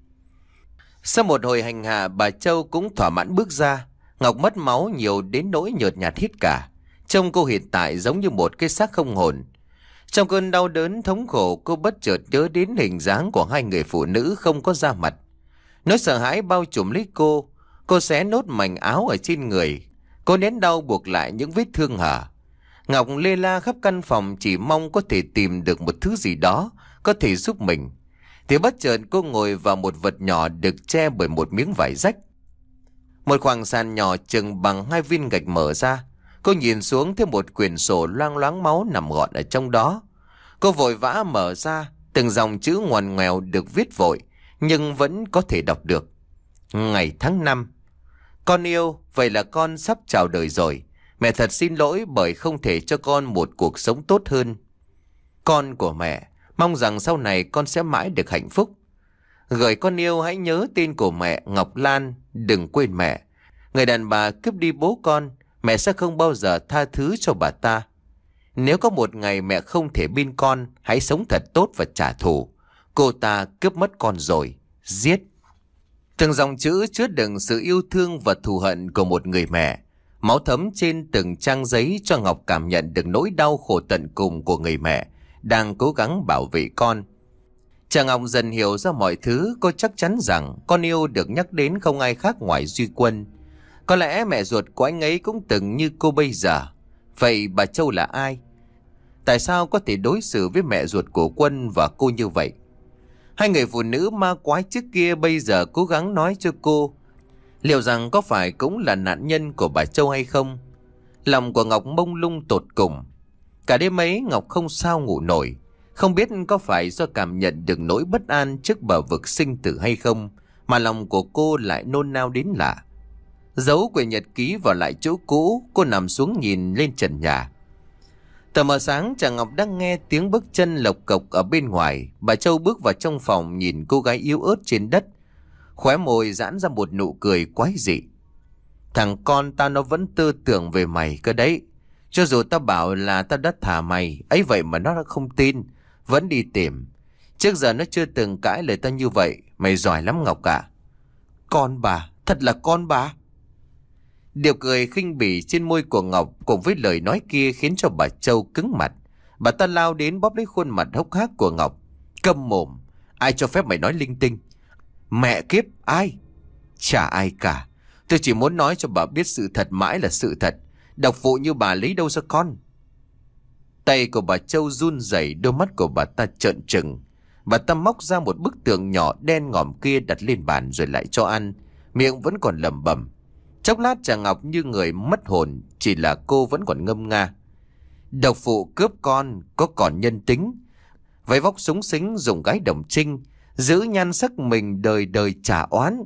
Sau một hồi hành hạ, bà Châu cũng thỏa mãn bước ra. Ngọc mất máu nhiều đến nỗi nhợt nhạt hết cả. Trông cô hiện tại giống như một cái xác không hồn. Trong cơn đau đớn thống khổ, cô bất chợt nhớ đến hình dáng của hai người phụ nữ không có da mặt. Nỗi sợ hãi bao trùm lấy cô. Cô xé nốt mảnh áo ở trên người. Cô nén đau buộc lại những vết thương hở. Ngọc lê la khắp căn phòng chỉ mong có thể tìm được một thứ gì đó có thể giúp mình. Thì bất chợt cô ngồi vào một vật nhỏ được che bởi một miếng vải rách. Một khoảng sàn nhỏ chừng bằng hai viên gạch mở ra. Cô nhìn xuống thấy một quyển sổ loang loáng máu nằm gọn ở trong đó. Cô vội vã mở ra, từng dòng chữ ngoằn ngoèo được viết vội, nhưng vẫn có thể đọc được. Ngày tháng năm. Con yêu, vậy là con sắp chào đời rồi. Mẹ thật xin lỗi bởi không thể cho con một cuộc sống tốt hơn. Con của mẹ, mong rằng sau này con sẽ mãi được hạnh phúc. Gửi con yêu, hãy nhớ tên của mẹ Ngọc Lan, đừng quên mẹ. Người đàn bà cướp đi bố con, mẹ sẽ không bao giờ tha thứ cho bà ta. Nếu có một ngày mẹ không thể bên con, hãy sống thật tốt và trả thù. Cô ta cướp mất con rồi, giết. Từng dòng chữ chứa đựng sự yêu thương và thù hận của một người mẹ. Máu thấm trên từng trang giấy cho Ngọc cảm nhận được nỗi đau khổ tận cùng của người mẹ đang cố gắng bảo vệ con. Chàng Ngọc dần hiểu ra mọi thứ. Cô chắc chắn rằng con yêu được nhắc đến không ai khác ngoài Duy Quân. Có lẽ mẹ ruột của anh ấy cũng từng như cô bây giờ. Vậy bà Châu là ai? Tại sao có thể đối xử với mẹ ruột của Quân và cô như vậy? Hai người phụ nữ ma quái trước kia bây giờ cố gắng nói cho cô liệu rằng có phải cũng là nạn nhân của bà Châu hay không? Lòng của Ngọc mông lung tột cùng. Cả đêm ấy Ngọc không sao ngủ nổi. Không biết có phải do cảm nhận được nỗi bất an trước bờ vực sinh tử hay không, mà lòng của cô lại nôn nao đến lạ. Giấu quyển nhật ký vào lại chỗ cũ, cô nằm xuống nhìn lên trần nhà. Tờ mờ sáng, chàng Ngọc đang nghe tiếng bước chân lộc cộc ở bên ngoài. Bà Châu bước vào trong phòng nhìn cô gái yếu ớt trên đất, khóe môi giãn ra một nụ cười quái dị. Thằng con tao nó vẫn tư tưởng về mày cơ đấy. Cho dù tao bảo là tao đã thả mày, ấy vậy mà nó không tin, vẫn đi tìm. Trước giờ nó chưa từng cãi lời tao như vậy. Mày giỏi lắm Ngọc ạ. Con bà, thật là con bà. Điều cười khinh bỉ trên môi của Ngọc cùng với lời nói kia khiến cho bà Châu cứng mặt. Bà ta lao đến bóp lấy khuôn mặt hốc hác của Ngọc. Câm mồm, ai cho phép mày nói linh tinh? Mẹ kiếp, ai? Chả ai cả. Tôi chỉ muốn nói cho bà biết sự thật mãi là sự thật. Độc phụ như bà lấy đâu ra con? Tay của bà Châu run rẩy, đôi mắt của bà ta trợn trừng. Bà ta móc ra một bức tường nhỏ đen ngòm kia đặt lên bàn rồi lại cho ăn. Miệng vẫn còn lẩm bẩm. Chốc lát chàng Ngọc như người mất hồn, chỉ là cô vẫn còn ngâm nga. Độc phụ cướp con, có còn nhân tính. Váy vóc súng xính dùng gái đồng trinh, giữ nhan sắc mình đời đời trả oán.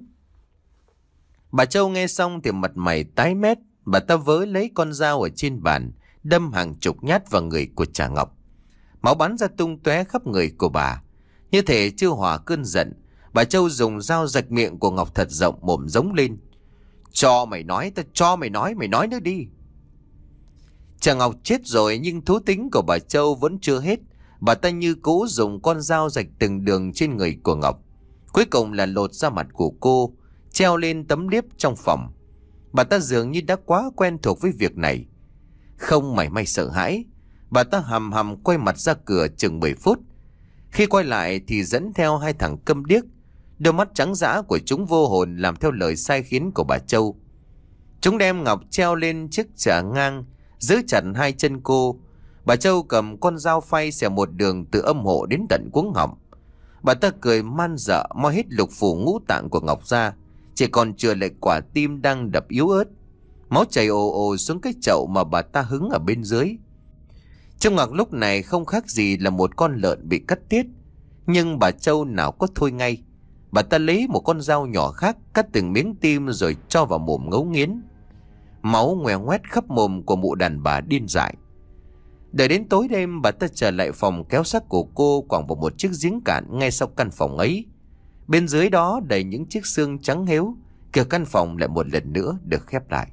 Bà Châu nghe xong thì mặt mày tái mét. Bà ta với lấy con dao ở trên bàn, đâm hàng chục nhát vào người của chàng Ngọc. Máu bắn ra tung tóe khắp người của bà. Như thể chưa hòa cơn giận, bà Châu dùng dao rạch miệng của Ngọc thật rộng, mồm giống lên. Cho mày nói, ta cho mày nói, mày nói nữa đi. Chàng Ngọc chết rồi nhưng thú tính của bà Châu vẫn chưa hết. Bà ta như cũ dùng con dao rạch từng đường trên người của Ngọc. Cuối cùng là lột da mặt của cô, treo lên tấm liếp trong phòng. Bà ta dường như đã quá quen thuộc với việc này. Không mảy may sợ hãi, bà ta hầm hầm quay mặt ra cửa chừng mười phút. Khi quay lại thì dẫn theo hai thằng câm điếc. Đôi mắt trắng dã của chúng vô hồn làm theo lời sai khiến của bà Châu. Chúng đem Ngọc treo lên chiếc chả ngang, giữ chặt hai chân cô. Bà Châu cầm con dao phay xẻ một đường từ âm hộ đến tận cuống họng. Bà ta cười man dợ moi hết lục phủ ngũ tạng của Ngọc ra, chỉ còn chừa lại quả tim đang đập yếu ớt. Máu chảy ồ ồ xuống cái chậu mà bà ta hứng ở bên dưới. Trông Ngọc lúc này không khác gì là một con lợn bị cắt tiết. Nhưng bà Châu nào có thôi ngay. Bà ta lấy một con dao nhỏ khác, cắt từng miếng tim rồi cho vào mồm ngấu nghiến. Máu ngoe ngoét khắp mồm của mụ đàn bà điên dại. Đợi đến tối đêm, bà ta trở lại phòng kéo xác của cô quẳng vào một chiếc giếng cạn ngay sau căn phòng ấy. Bên dưới đó đầy những chiếc xương trắng héo, kiểu căn phòng lại một lần nữa được khép lại.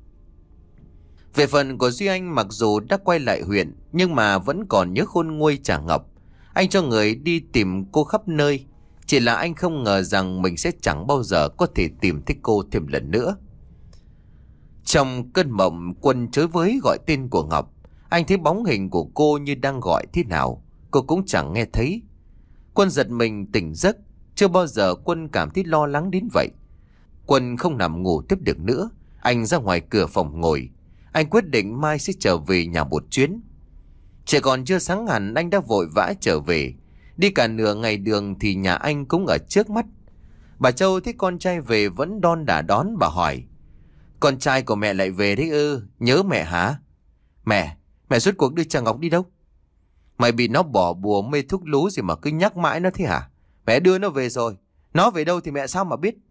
Về phần của Duy Anh, mặc dù đã quay lại huyện nhưng mà vẫn còn nhớ khôn nguôi Trà Ngọc. Anh cho người đi tìm cô khắp nơi, chỉ là anh không ngờ rằng mình sẽ chẳng bao giờ có thể tìm thấy cô thêm lần nữa. Trong cơn mộng, Quân chới với gọi tên của Ngọc. Anh thấy bóng hình của cô như đang gọi thế nào, cô cũng chẳng nghe thấy. Quân giật mình tỉnh giấc. Chưa bao giờ Quân cảm thấy lo lắng đến vậy. Quân không nằm ngủ tiếp được nữa. Anh ra ngoài cửa phòng ngồi. Anh quyết định mai sẽ trở về nhà một chuyến. Chỉ còn chưa sáng hẳn anh đã vội vã trở về. Đi cả nửa ngày đường thì nhà anh cũng ở trước mắt. Bà Châu thấy con trai về vẫn đon đả đón. Bà hỏi: con trai của mẹ lại về đấy ư? Nhớ mẹ hả? Mẹ, mẹ suốt cuộc đưa Trà Ngọc đi đâu? Mày bị nó bỏ bùa mê thuốc lú gì mà cứ nhắc mãi nó thế hả? Mẹ đưa nó về rồi. Nó về đâu thì mẹ sao mà biết?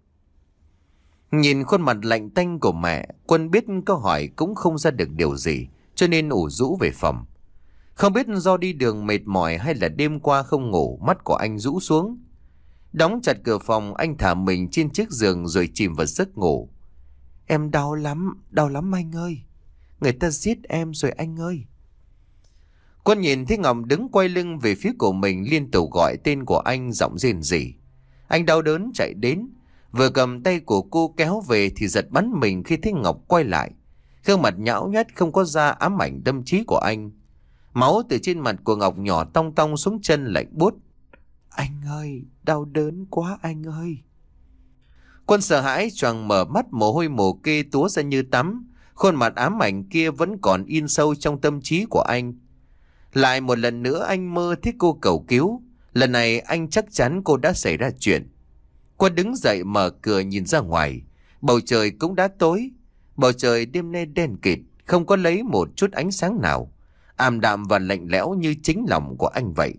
Nhìn khuôn mặt lạnh tanh của mẹ, Quân biết câu hỏi cũng không ra được điều gì, cho nên ủ rũ về phòng. Không biết do đi đường mệt mỏi hay là đêm qua không ngủ, mắt của anh rũ xuống. Đóng chặt cửa phòng, anh thả mình trên chiếc giường rồi chìm vào giấc ngủ. Em đau lắm, đau lắm anh ơi. Người ta giết em rồi anh ơi. Quân nhìn thấy Ngọc đứng quay lưng về phía của mình, liên tục gọi tên của anh, giọng rền rỉ. Anh đau đớn chạy đến, vừa cầm tay của cô kéo về thì giật bắn mình khi thấy Ngọc quay lại. Gương mặt nhão nhát không có da ám ảnh tâm trí của anh. Máu từ trên mặt của Ngọc nhỏ tong tong xuống chân lạnh buốt. Anh ơi, đau đớn quá anh ơi. Quân sợ hãi choàng mở mắt, mồ hôi mồ kê túa ra như tắm. Khuôn mặt ám ảnh kia vẫn còn in sâu trong tâm trí của anh. Lại một lần nữa anh mơ thấy cô cầu cứu. Lần này anh chắc chắn cô đã xảy ra chuyện. Quân đứng dậy mở cửa nhìn ra ngoài. Bầu trời cũng đã tối. Bầu trời đêm nay đen kịt, không có lấy một chút ánh sáng nào. Ảm đạm và lạnh lẽo như chính lòng của anh vậy.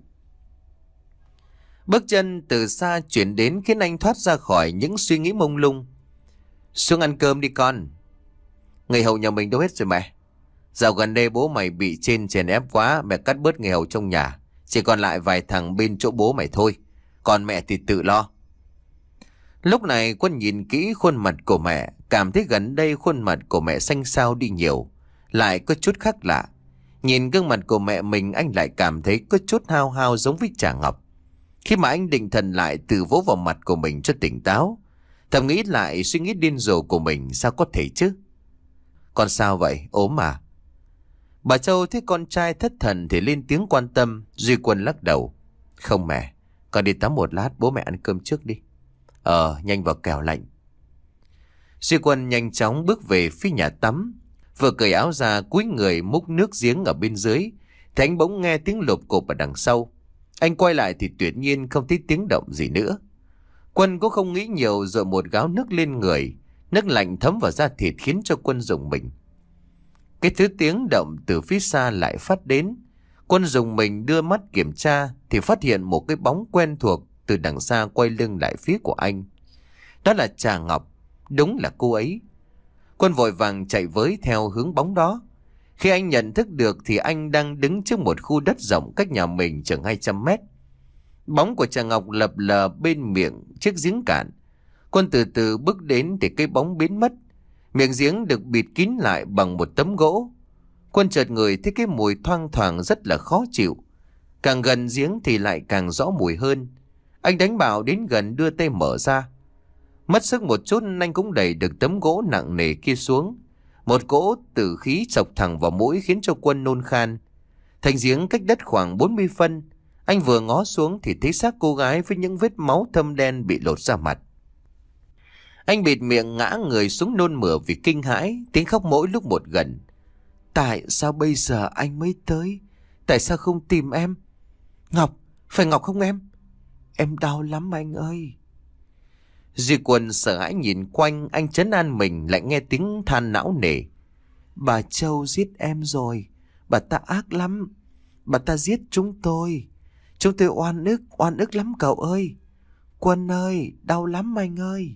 Bước chân từ xa chuyển đến khiến anh thoát ra khỏi những suy nghĩ mông lung. Xuống ăn cơm đi con. Người hầu nhà mình đâu hết rồi mẹ? Dạo gần đây bố mày bị trên chèn ép quá, mẹ cắt bớt người hầu trong nhà. Chỉ còn lại vài thằng bên chỗ bố mày thôi. Còn mẹ thì tự lo. Lúc này Quân nhìn kỹ khuôn mặt của mẹ, cảm thấy gần đây khuôn mặt của mẹ xanh xao đi nhiều, lại có chút khác lạ. Nhìn gương mặt của mẹ mình, anh lại cảm thấy có chút hao hao giống với Trà Ngọc. Khi mà anh định thần lại, tự vỗ vào mặt của mình cho tỉnh táo. Thầm nghĩ lại suy nghĩ điên rồ của mình, sao có thể chứ? Con sao vậy? Ốm à? Bà Châu thấy con trai thất thần thì lên tiếng quan tâm. Duy Quân lắc đầu. Không mẹ, con đi tắm một lát, bố mẹ ăn cơm trước đi. Ờ, nhanh vào kẻo lạnh. Duy Quân nhanh chóng bước về phía nhà tắm. Vừa cởi áo ra cúi người múc nước giếng ở bên dưới thì anh bỗng nghe tiếng lộp cộp ở đằng sau. Anh quay lại thì tuyệt nhiên không thấy tiếng động gì nữa. Quân cũng không nghĩ nhiều rồi một gáo nước lên người. Nước lạnh thấm vào da thịt khiến cho Quân rùng mình. Cái thứ tiếng động từ phía xa lại phát đến. Quân rùng mình đưa mắt kiểm tra thì phát hiện một cái bóng quen thuộc từ đằng xa quay lưng lại phía của anh. Đó là Trà Ngọc. Đúng là cô ấy. Quân vội vàng chạy với theo hướng bóng đó. Khi anh nhận thức được thì anh đang đứng trước một khu đất rộng cách nhà mình chừng hai trăm mét. Bóng của Trà Ngọc lập lờ bên miệng chiếc giếng cạn. Quân từ từ bước đến thì cái bóng biến mất. Miệng giếng được bịt kín lại bằng một tấm gỗ. Quân chợt ngửi thấy cái mùi thoang thoảng rất là khó chịu. Càng gần giếng thì lại càng rõ mùi hơn. Anh đánh bạo đến gần đưa tay mở ra. Mất sức một chút anh cũng đẩy được tấm gỗ nặng nề kia xuống. Một cỗ tử khí sộc thẳng vào mũi khiến cho Quân nôn khan. Thành giếng cách đất khoảng bốn mươi phân. Anh vừa ngó xuống thì thấy xác cô gái với những vết máu thâm đen bị lột ra mặt. Anh bịt miệng ngã người xuống nôn mửa vì kinh hãi, tiếng khóc mỗi lúc một gần. Tại sao bây giờ anh mới tới? Tại sao không tìm em? Ngọc, phải Ngọc không em? Em đau lắm anh ơi. Duy Quân sợ hãi nhìn quanh, anh trấn an mình lại nghe tiếng than não nề. Bà Châu giết em rồi, bà ta ác lắm. Bà ta giết chúng tôi. Chúng tôi oan ức, oan ức lắm cậu ơi. Quân ơi, đau lắm anh ơi.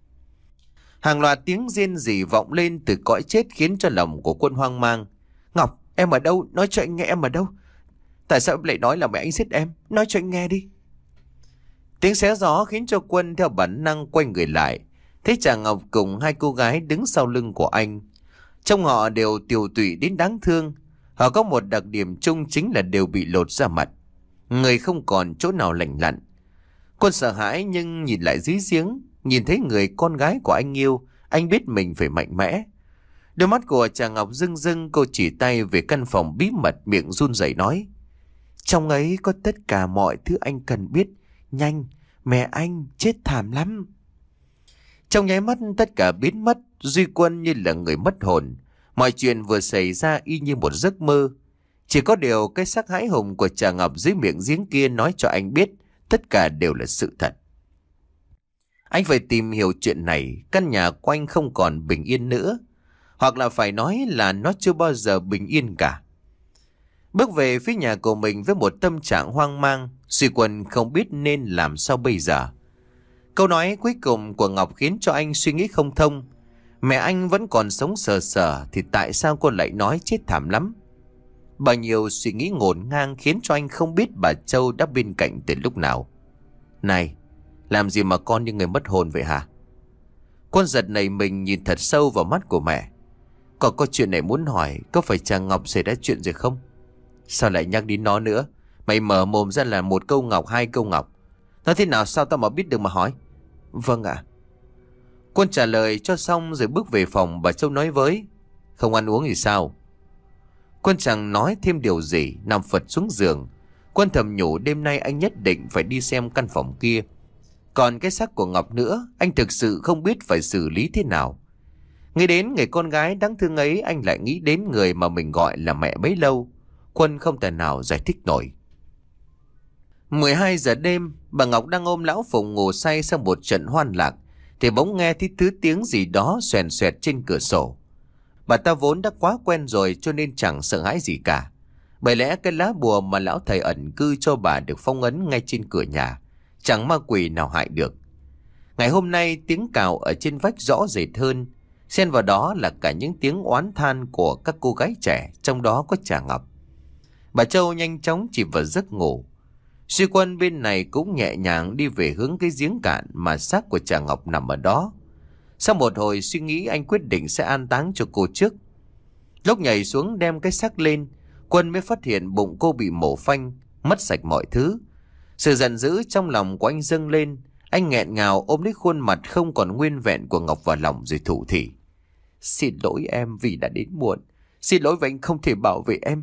Hàng loạt tiếng rên rỉ vọng lên từ cõi chết khiến cho lòng của Quân hoang mang. Ngọc, em ở đâu? Nói cho anh nghe em ở đâu? Tại sao em lại nói là mẹ anh giết em? Nói cho anh nghe đi. Tiếng xé gió khiến cho Quân theo bản năng quay người lại. Thấy chàng Ngọc cùng hai cô gái đứng sau lưng của anh. Trông họ đều tiều tụy đến đáng thương. Họ có một đặc điểm chung chính là đều bị lột ra mặt. Người không còn chỗ nào lành lặn. Quân sợ hãi nhưng nhìn lại dưới giếng, nhìn thấy người con gái của anh yêu, anh biết mình phải mạnh mẽ. Đôi mắt của chàng Ngọc rưng rưng, cô chỉ tay về căn phòng bí mật, miệng run rẩy nói. Trong ấy có tất cả mọi thứ anh cần biết. Nhanh, mẹ anh chết thảm lắm. Trong nháy mắt tất cả biến mất, Duy Quân như là người mất hồn. Mọi chuyện vừa xảy ra y như một giấc mơ. Chỉ có điều cái xác hãi hùng của chàng Ngọc dưới miệng giếng kia nói cho anh biết tất cả đều là sự thật. Anh phải tìm hiểu chuyện này, căn nhà của anh không còn bình yên nữa. Hoặc là phải nói là nó chưa bao giờ bình yên cả. Bước về phía nhà của mình với một tâm trạng hoang mang, Duy Quân không biết nên làm sao bây giờ. Câu nói cuối cùng của Ngọc khiến cho anh suy nghĩ không thông. Mẹ anh vẫn còn sống sờ sờ thì tại sao cô lại nói chết thảm lắm? Bao nhiêu suy nghĩ ngổn ngang khiến cho anh không biết bà Châu đã bên cạnh từ lúc nào. Này, làm gì mà con như người mất hồn vậy hả? Con giật này mình nhìn thật sâu vào mắt của mẹ. Còn có chuyện này muốn hỏi, có phải chàng Ngọc xảy ra chuyện gì không? Sao lại nhắc đến nó nữa? Mày mở mồm ra là một câu Ngọc, hai câu Ngọc. Nói thế nào sao tao mà biết được mà hỏi? Vâng ạ. Quân trả lời cho xong rồi bước về phòng. Bà Châu nói với, không ăn uống thì sao? Quân chẳng nói thêm điều gì, nằm phật xuống giường. Quân thầm nhủ đêm nay anh nhất định phải đi xem căn phòng kia. Còn cái xác của Ngọc nữa, anh thực sự không biết phải xử lý thế nào. Nghĩ đến người con gái đáng thương ấy, anh lại nghĩ đến người mà mình gọi là mẹ bấy lâu. Quân không thể nào giải thích nổi. mười hai giờ đêm, bà Ngọc đang ôm lão Phùng ngủ say sau một trận hoan lạc, thì bỗng nghe thấy thứ tiếng gì đó xoèn xoẹt trên cửa sổ. Bà ta vốn đã quá quen rồi cho nên chẳng sợ hãi gì cả. Bởi lẽ cái lá bùa mà lão thầy ẩn cư cho bà được phong ấn ngay trên cửa nhà, chẳng ma quỷ nào hại được. Ngày hôm nay tiếng cào ở trên vách rõ rệt hơn, xen vào đó là cả những tiếng oán than của các cô gái trẻ, trong đó có Trà Ngọc. Bà Châu nhanh chóng chìm vào giấc ngủ. Duy Quân bên này cũng nhẹ nhàng đi về hướng cái giếng cạn mà xác của Trà Ngọc nằm ở đó. Sau một hồi suy nghĩ, anh quyết định sẽ an táng cho cô trước. Lúc nhảy xuống đem cái xác lên, Quân mới phát hiện bụng cô bị mổ phanh, mất sạch mọi thứ. Sự giận dữ trong lòng của anh dâng lên. Anh nghẹn ngào ôm lấy khuôn mặt không còn nguyên vẹn của Ngọc vào lòng rồi thủ thỉ. Xin lỗi em vì đã đến muộn. Xin lỗi vì anh không thể bảo vệ em.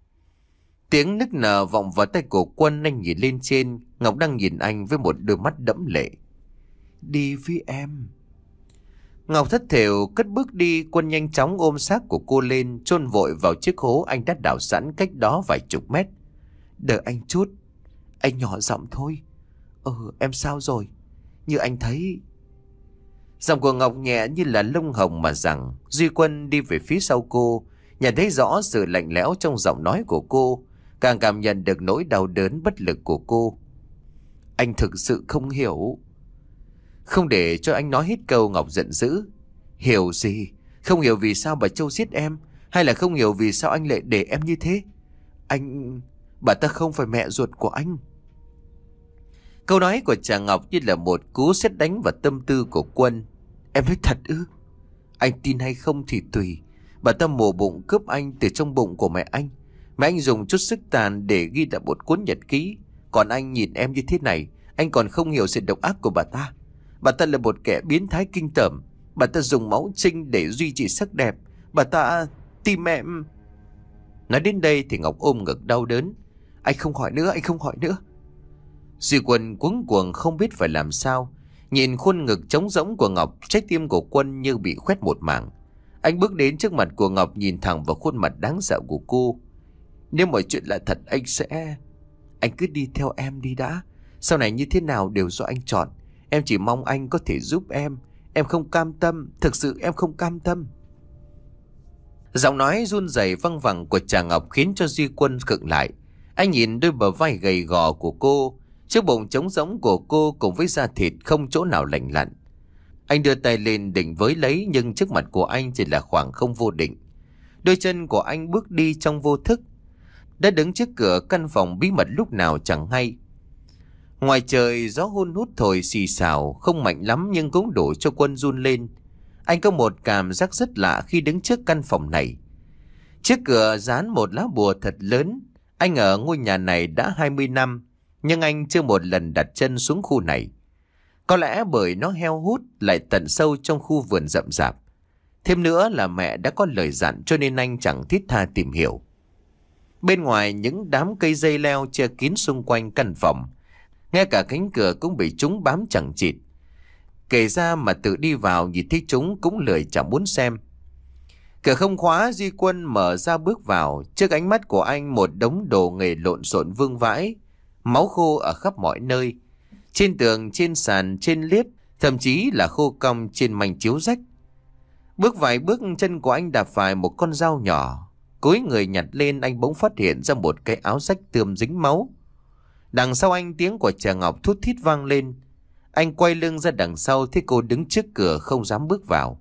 Tiếng nức nở vọng vào tay của Quân. Anh nhìn lên trên, Ngọc đang nhìn anh với một đôi mắt đẫm lệ. Đi với em. Ngọc thất thểu cất bước đi. Quân nhanh chóng ôm xác của cô lên, chôn vội vào chiếc hố anh đã đào sẵn cách đó vài chục mét. Đợi anh chút. Anh nhỏ giọng thôi. Ừ, em sao rồi? Như anh thấy. Giọng của Ngọc nhẹ như là lông hồng mà rằng. Duy Quân đi về phía sau cô, nhận thấy rõ sự lạnh lẽo trong giọng nói của cô, càng cảm nhận được nỗi đau đớn bất lực của cô. Anh thực sự không hiểu. Không để cho anh nói hết câu, Ngọc giận dữ. Hiểu gì? Không hiểu vì sao bà Châu giết em, hay là không hiểu vì sao anh lại để em như thế? Anh... Bà ta không phải mẹ ruột của anh. Câu nói của Trà Ngọc như là một cú sét đánh vào tâm tư của Quân. Em nói thật ư? Anh tin hay không thì tùy. Bà ta mổ bụng cướp anh từ trong bụng của mẹ anh. Mẹ anh dùng chút sức tàn để ghi lại một cuốn nhật ký. Còn anh nhìn em như thế này, anh còn không hiểu sự độc ác của bà ta. Bà ta là một kẻ biến thái kinh tởm. Bà ta dùng máu trinh để duy trì sắc đẹp. Bà ta... tim em... Nói đến đây thì Ngọc ôm ngực đau đớn. Anh không hỏi nữa, anh không hỏi nữa. Duy Quân cuống cuồng không biết phải làm sao. Nhìn khuôn ngực trống rỗng của Ngọc, trái tim của Quân như bị khoét một mảng. Anh bước đến trước mặt của Ngọc, nhìn thẳng vào khuôn mặt đáng sợ của cô. Nếu mọi chuyện là thật, anh sẽ... Anh cứ đi theo em đi đã. Sau này như thế nào đều do anh chọn. Em chỉ mong anh có thể giúp em. Em không cam tâm, thực sự em không cam tâm. Giọng nói run rẩy văng vẳng của Trà Ngọc khiến cho Duy Quân khựng lại. Anh nhìn đôi bờ vai gầy gò của cô, chiếc bụng trống rỗng của cô cùng với da thịt không chỗ nào lành lặn. Anh đưa tay lên định với lấy, nhưng trước mặt của anh chỉ là khoảng không vô định. Đôi chân của anh bước đi trong vô thức, đã đứng trước cửa căn phòng bí mật lúc nào chẳng hay. Ngoài trời gió hun hút thổi xì xào, không mạnh lắm nhưng cũng đủ cho Quân run lên. Anh có một cảm giác rất lạ khi đứng trước căn phòng này. Trước cửa dán một lá bùa thật lớn. Anh ở ngôi nhà này đã hai mươi năm, nhưng anh chưa một lần đặt chân xuống khu này. Có lẽ bởi nó heo hút lại tận sâu trong khu vườn rậm rạp. Thêm nữa là mẹ đã có lời dặn cho nên anh chẳng thiết tha tìm hiểu. Bên ngoài những đám cây dây leo che kín xung quanh căn phòng. Ngay cả cánh cửa cũng bị chúng bám chẳng chịt. Kể ra mà tự đi vào nhìn thấy chúng cũng lười chẳng muốn xem. Cửa không khóa, Duy Quân mở ra bước vào. Trước ánh mắt của anh một đống đồ nghề lộn xộn vương vãi. Máu khô ở khắp mọi nơi. Trên tường, trên sàn, trên liếp, thậm chí là khô cong trên mảnh chiếu rách. Bước vài bước chân của anh đạp phải một con dao nhỏ. Cúi người nhặt lên, anh bỗng phát hiện ra một cái áo rách tươm dính máu. Đằng sau anh tiếng của Trà Ngọc thút thít vang lên. Anh quay lưng ra đằng sau thấy cô đứng trước cửa không dám bước vào.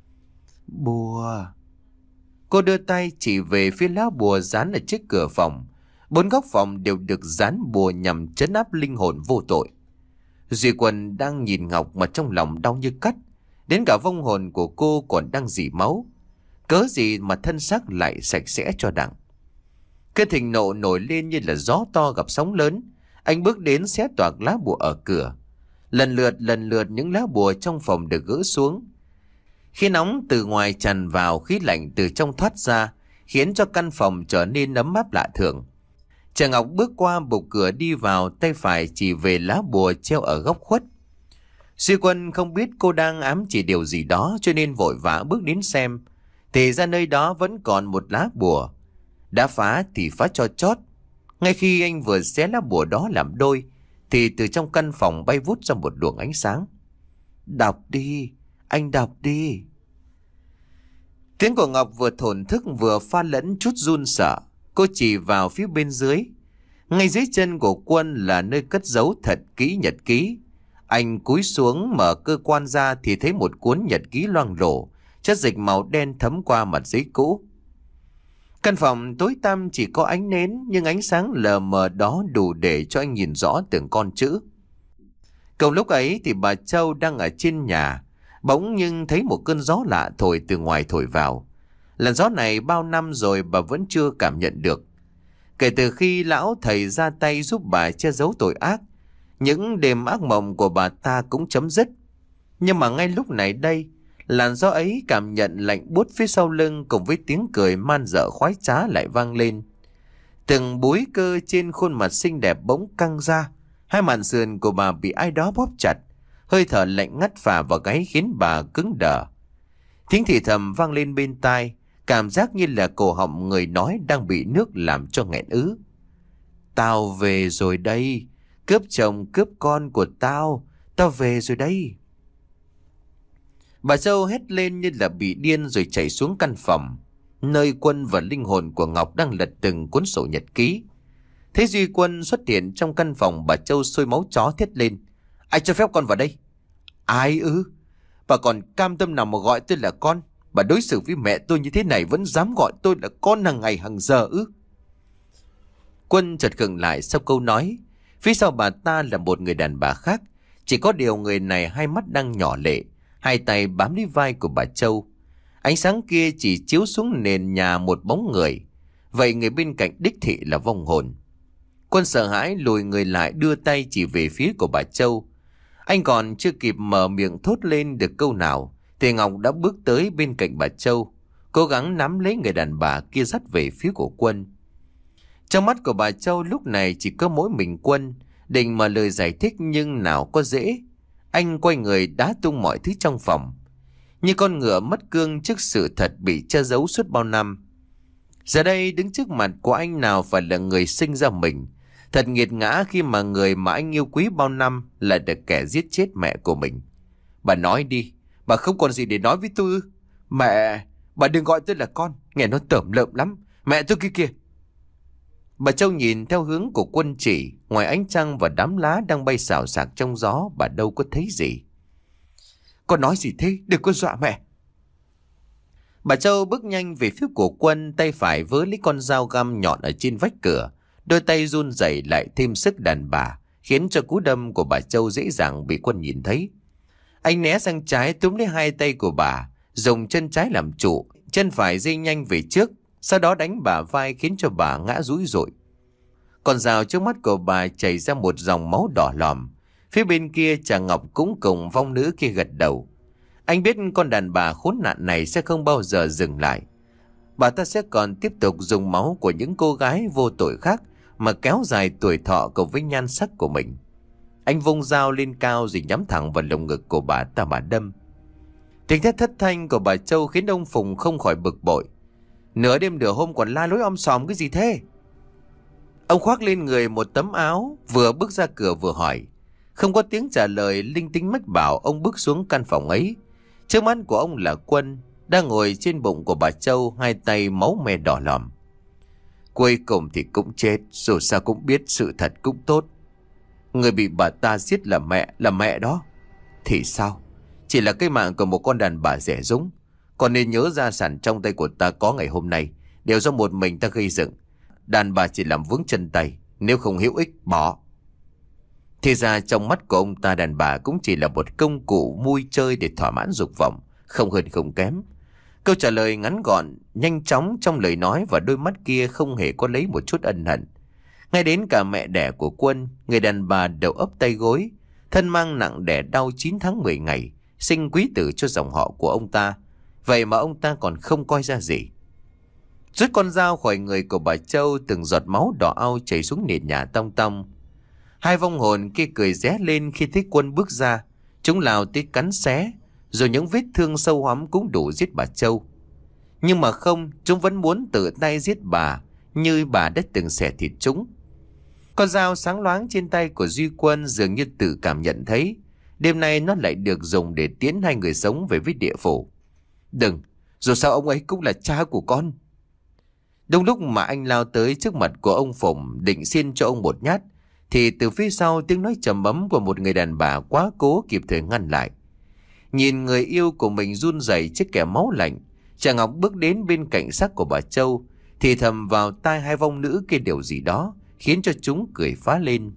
Bùa. Cô đưa tay chỉ về phía lá bùa dán ở trước cửa phòng. Bốn góc phòng đều được dán bùa nhằm trấn áp linh hồn vô tội. Duy Quân đang nhìn Ngọc mà trong lòng đau như cắt. Đến cả vong hồn của cô còn đang rỉ máu. Cớ gì mà thân xác lại sạch sẽ cho đặng. Cơn thịnh nộ nổi lên như là gió to gặp sóng lớn. Anh bước đến xé toạc lá bùa ở cửa. Lần lượt lần lượt những lá bùa trong phòng được gỡ xuống. Khí nóng từ ngoài tràn vào, khí lạnh từ trong thoát ra, khiến cho căn phòng trở nên ấm áp lạ thường. Trà Ngọc bước qua bục cửa đi vào, tay phải chỉ về lá bùa treo ở góc khuất. Duy Quân không biết cô đang ám chỉ điều gì đó cho nên vội vã bước đến xem. Thì ra nơi đó vẫn còn một lá bùa. Đã phá thì phá cho chót. Ngay khi anh vừa xé lá bùa đó làm đôi, thì từ trong căn phòng bay vút ra một luồng ánh sáng. Đọc đi, anh đọc đi. Tiếng của Ngọc vừa thổn thức vừa pha lẫn chút run sợ. Cô chỉ vào phía bên dưới. Ngay dưới chân của Quân là nơi cất giấu thật kỹ nhật ký. Anh cúi xuống mở cơ quan ra thì thấy một cuốn nhật ký loang lổ, chất dịch màu đen thấm qua mặt giấy cũ. Căn phòng tối tăm chỉ có ánh nến, nhưng ánh sáng lờ mờ đó đủ để cho anh nhìn rõ từng con chữ. Cùng lúc ấy thì bà Châu đang ở trên nhà, bỗng nhưng thấy một cơn gió lạ thổi từ ngoài thổi vào. Lần gió này bao năm rồi bà vẫn chưa cảm nhận được. Kể từ khi lão thầy ra tay giúp bà che giấu tội ác, những đêm ác mộng của bà ta cũng chấm dứt. Nhưng mà ngay lúc này đây, làn gió ấy cảm nhận lạnh buốt phía sau lưng cùng với tiếng cười man dợ khoái trá lại vang lên. Từng búi cơ trên khuôn mặt xinh đẹp bỗng căng ra, hai màn sườn của bà bị ai đó bóp chặt, hơi thở lạnh ngắt phả vào gáy khiến bà cứng đờ. Tiếng thì thầm vang lên bên tai, cảm giác như là cổ họng người nói đang bị nước làm cho nghẹn ứ. Tao về rồi đây, cướp chồng cướp con của tao, tao về rồi đây. Bà Châu hét lên như là bị điên rồi chạy xuống căn phòng, nơi Quân và linh hồn của Ngọc đang lật từng cuốn sổ nhật ký. Thấy Duy Quân xuất hiện trong căn phòng, bà Châu sôi máu chó thét lên. Ai cho phép con vào đây? Ai ư? Bà còn cam tâm nào mà gọi tôi là con? Bà đối xử với mẹ tôi như thế này vẫn dám gọi tôi là con hàng ngày hàng giờ ư? Quân chợt khựng lại sau câu nói. Phía sau bà ta là một người đàn bà khác. Chỉ có điều người này hai mắt đang nhỏ lệ, hai tay bám lấy vai của bà Châu. Ánh sáng kia chỉ chiếu xuống nền nhà một bóng người. Vậy người bên cạnh đích thị là vong hồn. Quân sợ hãi lùi người lại, đưa tay chỉ về phía của bà Châu. Anh còn chưa kịp mở miệng thốt lên được câu nào thì Ngọc đã bước tới bên cạnh bà Châu, cố gắng nắm lấy người đàn bà kia dắt về phía của Quân. Trong mắt của bà Châu lúc này chỉ có mỗi mình Quân, định mở lời giải thích nhưng nào có dễ. Anh quay người đá tung mọi thứ trong phòng, như con ngựa mất cương trước sự thật bị che giấu suốt bao năm. Giờ đây đứng trước mặt của anh nào phải là người sinh ra mình. Thật nghiệt ngã khi mà người mà anh yêu quý bao năm lại được kẻ giết chết mẹ của mình. Bà nói đi, bà không còn gì để nói với tôi ư? Mẹ, bà đừng gọi tôi là con, nghe nó tởm lợm lắm. Mẹ tôi kia kìa. Bà Châu nhìn theo hướng của Quân chỉ, ngoài ánh trăng và đám lá đang bay xào xạc trong gió, bà đâu có thấy gì. Con nói gì thế? Đừng có dọa mẹ. Bà Châu bước nhanh về phía của Quân, tay phải vớ lấy con dao găm nhọn ở trên vách cửa. Đôi tay run rẩy lại thêm sức đàn bà, khiến cho cú đâm của bà Châu dễ dàng bị Quân nhìn thấy. Anh né sang trái túm lấy hai tay của bà, dùng chân trái làm trụ, chân phải di nhanh về trước, sau đó đánh bà vai khiến cho bà ngã rúi rụi. Con dao trước mắt của bà chảy ra một dòng máu đỏ lòm. Phía bên kia Trà Ngọc cũng cùng vong nữ kia gật đầu. Anh biết con đàn bà khốn nạn này sẽ không bao giờ dừng lại. Bà ta sẽ còn tiếp tục dùng máu của những cô gái vô tội khác mà kéo dài tuổi thọ cùng với nhan sắc của mình. Anh vung dao lên cao rồi nhắm thẳng vào lồng ngực của bà ta mà đâm. Tiếng thét thất thanh của bà Châu khiến ông Phùng không khỏi bực bội. Nửa đêm nửa hôm còn la lối om sòm cái gì thế? Ông khoác lên người một tấm áo, vừa bước ra cửa vừa hỏi. Không có tiếng trả lời, linh tính mách bảo ông bước xuống căn phòng ấy. Trước mắt của ông là Quân, đang ngồi trên bụng của bà Châu, hai tay máu me đỏ lòm. Cuối cùng thì cũng chết, dù sao cũng biết sự thật cũng tốt. Người bị bà ta giết là mẹ, là mẹ đó. Thì sao? Chỉ là cái mạng của một con đàn bà rẻ rúng. Còn nên nhớ gia sản trong tay của ta có ngày hôm nay đều do một mình ta gây dựng. Đàn bà chỉ làm vướng chân tay, nếu không hữu ích bỏ. Thì ra trong mắt của ông ta đàn bà cũng chỉ là một công cụ vui chơi để thỏa mãn dục vọng, không hơn không kém. Câu trả lời ngắn gọn, nhanh chóng trong lời nói và đôi mắt kia không hề có lấy một chút ân hận. Ngay đến cả mẹ đẻ của Quân, người đàn bà đầu ấp tay gối, thân mang nặng đẻ đau chín tháng mười ngày, sinh quý tử cho dòng họ của ông ta. Vậy mà ông ta còn không coi ra gì. Rút con dao khỏi người của bà Châu, từng giọt máu đỏ au chảy xuống nền nhà tong tong. Hai vong hồn kia cười ré lên khi thấy Quân bước ra. Chúng lao tới cắn xé, rồi những vết thương sâu hoắm cũng đủ giết bà Châu. Nhưng mà không, chúng vẫn muốn tự tay giết bà, như bà đã từng xẻ thịt chúng. Con dao sáng loáng trên tay của Duy Quân dường như tự cảm nhận thấy đêm nay nó lại được dùng để tiến hai người sống về với địa phủ. Đừng, dù sao ông ấy cũng là cha của con. Đúng lúc mà anh lao tới trước mặt của ông Phùng định xin cho ông một nhát, thì từ phía sau tiếng nói trầm bấm của một người đàn bà quá cố kịp thời ngăn lại. Nhìn người yêu của mình run rẩy trước kẻ máu lạnh, Trà Ngọc bước đến bên cạnh xác của bà Châu, thì thầm vào tai hai vong nữ kia điều gì đó, khiến cho chúng cười phá lên.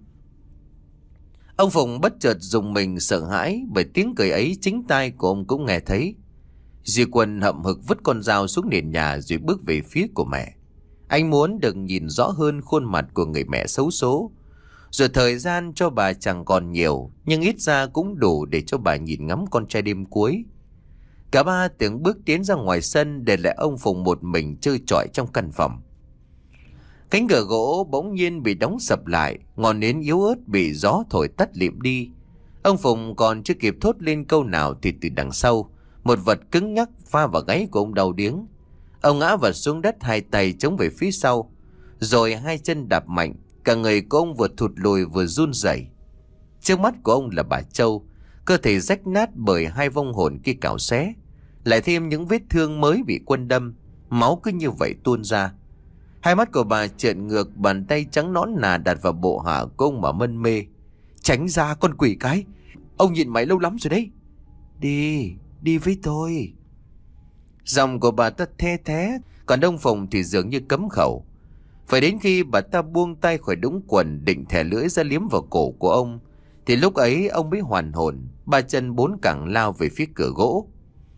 Ông Phùng bất chợt dùng mình sợ hãi, bởi tiếng cười ấy chính tai của ông cũng nghe thấy. Duy Quân hậm hực vứt con dao xuống nền nhà rồi bước về phía của mẹ. Anh muốn được nhìn rõ hơn khuôn mặt của người mẹ xấu số. Rồi thời gian cho bà chẳng còn nhiều, nhưng ít ra cũng đủ để cho bà nhìn ngắm con trai đêm cuối. Cả ba từng bước tiến ra ngoài sân, để lại ông Phùng một mình chơi chọi trong căn phòng. Cánh cửa gỗ bỗng nhiên bị đóng sập lại, ngọn nến yếu ớt bị gió thổi tắt lịm đi. Ông Phùng còn chưa kịp thốt lên câu nào thì từ đằng sau, một vật cứng nhắc pha vào gáy của ông đau điếng. Ông ngã vật xuống đất, hai tay chống về phía sau, rồi hai chân đạp mạnh. Cả người của ông vừa thụt lùi vừa run rẩy. Trước mắt của ông là bà Châu, cơ thể rách nát bởi hai vong hồn kia cào xé, lại thêm những vết thương mới bị Quân đâm, máu cứ như vậy tuôn ra. Hai mắt của bà trợn ngược, bàn tay trắng nõn nà đặt vào bộ hạ của ông mà mân mê. Tránh ra con quỷ cái, ông nhìn mày lâu lắm rồi đấy. Đi, đi với tôi. Giọng của bà ta the thé, còn ông Phùng thì dường như cấm khẩu. Phải đến khi bà ta buông tay khỏi đũng quần định thè lưỡi ra liếm vào cổ của ông, thì lúc ấy ông mới hoàn hồn, ba chân bốn cẳng lao về phía cửa gỗ.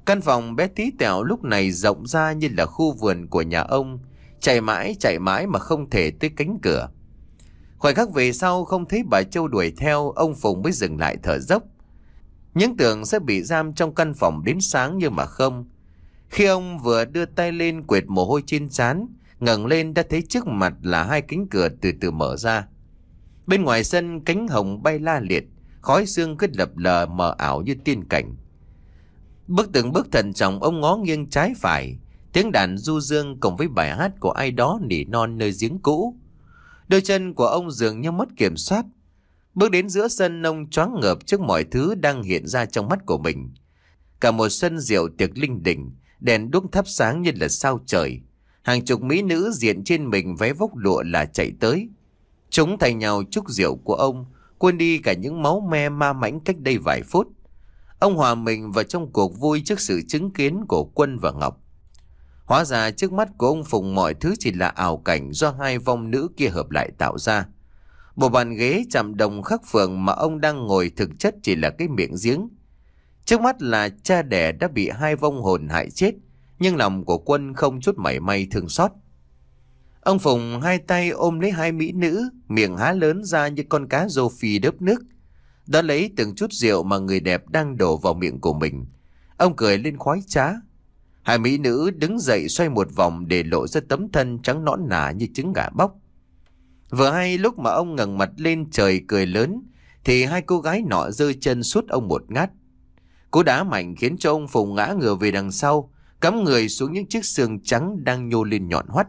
Căn phòng bé tí tẹo lúc này rộng ra như là khu vườn của nhà ông, chạy mãi chạy mãi mà không thể tới cánh cửa. Khoảnh khắc về sau không thấy bà Châu đuổi theo, ông Phùng mới dừng lại thở dốc. Những tưởng sẽ bị giam trong căn phòng đến sáng nhưng mà không. Khi ông vừa đưa tay lên quệt mồ hôi trên trán, ngẩng lên đã thấy trước mặt là hai cánh cửa từ từ mở ra. Bên ngoài sân cánh hồng bay la liệt, khói sương cứ lập lờ mờ ảo như tiên cảnh. Bước từng bước thận trọng, ông ngó nghiêng trái phải, tiếng đàn du dương cùng với bài hát của ai đó nỉ non nơi giếng cũ. Đôi chân của ông dường như mất kiểm soát. Bước đến giữa sân, ông choáng ngợp trước mọi thứ đang hiện ra trong mắt của mình. Cả một sân rượu tiệc linh đình, đèn đuốc thắp sáng như là sao trời. Hàng chục mỹ nữ diện trên mình váy vóc lụa là chạy tới. Chúng thay nhau chúc rượu của ông, quên đi cả những máu me ma mãnh cách đây vài phút. Ông hòa mình vào trong cuộc vui trước sự chứng kiến của Quân và Ngọc. Hóa ra trước mắt của ông Phùng mọi thứ chỉ là ảo cảnh do hai vong nữ kia hợp lại tạo ra. Bộ bàn ghế chạm đồng khắc phượng mà ông đang ngồi thực chất chỉ là cái miệng giếng. Trước mắt là cha đẻ đã bị hai vong hồn hại chết, nhưng lòng của Quân không chút mảy may thương xót. Ông Phùng hai tay ôm lấy hai mỹ nữ, miệng há lớn ra như con cá rô phi đớp nước. Đó lấy từng chút rượu mà người đẹp đang đổ vào miệng của mình. Ông cười lên khoái trá. Hai mỹ nữ đứng dậy xoay một vòng để lộ ra tấm thân trắng nõn nà như trứng gà bóc. Vừa hay lúc mà ông ngẩng mặt lên trời cười lớn, thì hai cô gái nọ giơ chân sút ông một ngát. Cú đá mạnh khiến cho ông Phùng ngã ngửa về đằng sau, cắm người xuống những chiếc xương trắng đang nhô lên nhọn hoắt.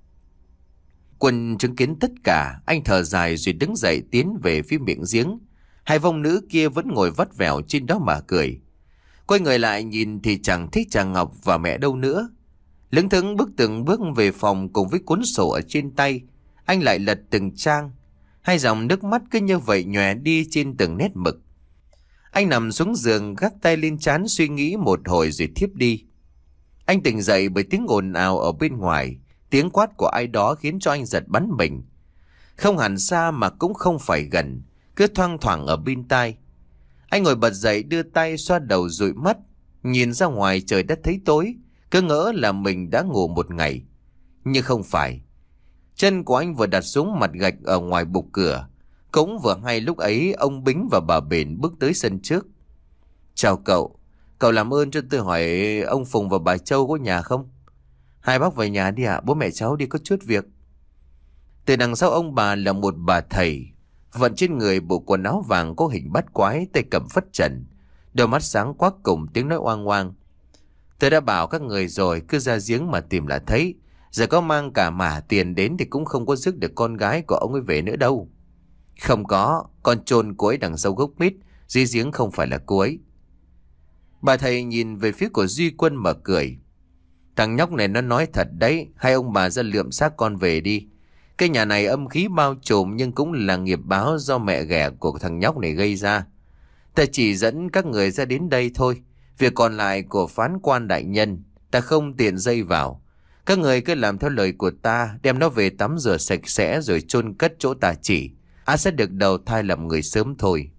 Quân chứng kiến tất cả, anh thở dài rồi đứng dậy tiến về phía miệng giếng. Hai vong nữ kia vẫn ngồi vắt vẻo trên đó mà cười. Quay người lại nhìn thì chẳng thấy cha Ngọc và mẹ đâu nữa. Lững thững bước từng bước về phòng cùng với cuốn sổ ở trên tay, anh lại lật từng trang. Hai dòng nước mắt cứ như vậy nhòe đi trên từng nét mực. Anh nằm xuống giường gác tay lên trán suy nghĩ một hồi rồi thiếp đi. Anh tỉnh dậy bởi tiếng ồn ào ở bên ngoài. Tiếng quát của ai đó khiến cho anh giật bắn mình. Không hẳn xa mà cũng không phải gần, cứ thoang thoảng ở bên tai. Anh ngồi bật dậy đưa tay xoa đầu dụi mắt. Nhìn ra ngoài trời đã thấy tối, cứ ngỡ là mình đã ngủ một ngày. Nhưng không phải. Chân của anh vừa đặt xuống mặt gạch ở ngoài bục cửa. Cũng vừa hay lúc ấy ông Bính và bà Bền bước tới sân trước. Chào cậu. Cậu làm ơn cho tôi hỏi ông Phùng và bà Châu có nhà không? Hai bác về nhà đi ạ, bố mẹ cháu đi có chút việc. Từ đằng sau ông bà là một bà thầy, vận trên người bộ quần áo vàng có hình bắt quái, tay cầm phất trần, đôi mắt sáng quắc cùng tiếng nói oang oang. Tôi đã bảo các người rồi, cứ ra giếng mà tìm là thấy. Giờ có mang cả mả tiền đến thì cũng không có rước được con gái của ông ấy về nữa đâu. Không có, con chôn cô ấy đằng sau gốc mít, dưới giếng không phải là cô ấy. Bà thầy nhìn về phía của Duy Quân mà cười. Thằng nhóc này nó nói thật đấy, hai ông bà ra lượm xác con về đi. Cái nhà này âm khí bao trùm nhưng cũng là nghiệp báo do mẹ ghẻ của thằng nhóc này gây ra. Ta chỉ dẫn các người ra đến đây thôi. Việc còn lại của phán quan đại nhân, ta không tiện dây vào. Các người cứ làm theo lời của ta, đem nó về tắm rửa sạch sẽ rồi chôn cất chỗ ta chỉ. Á sẽ được đầu thai làm người sớm thôi.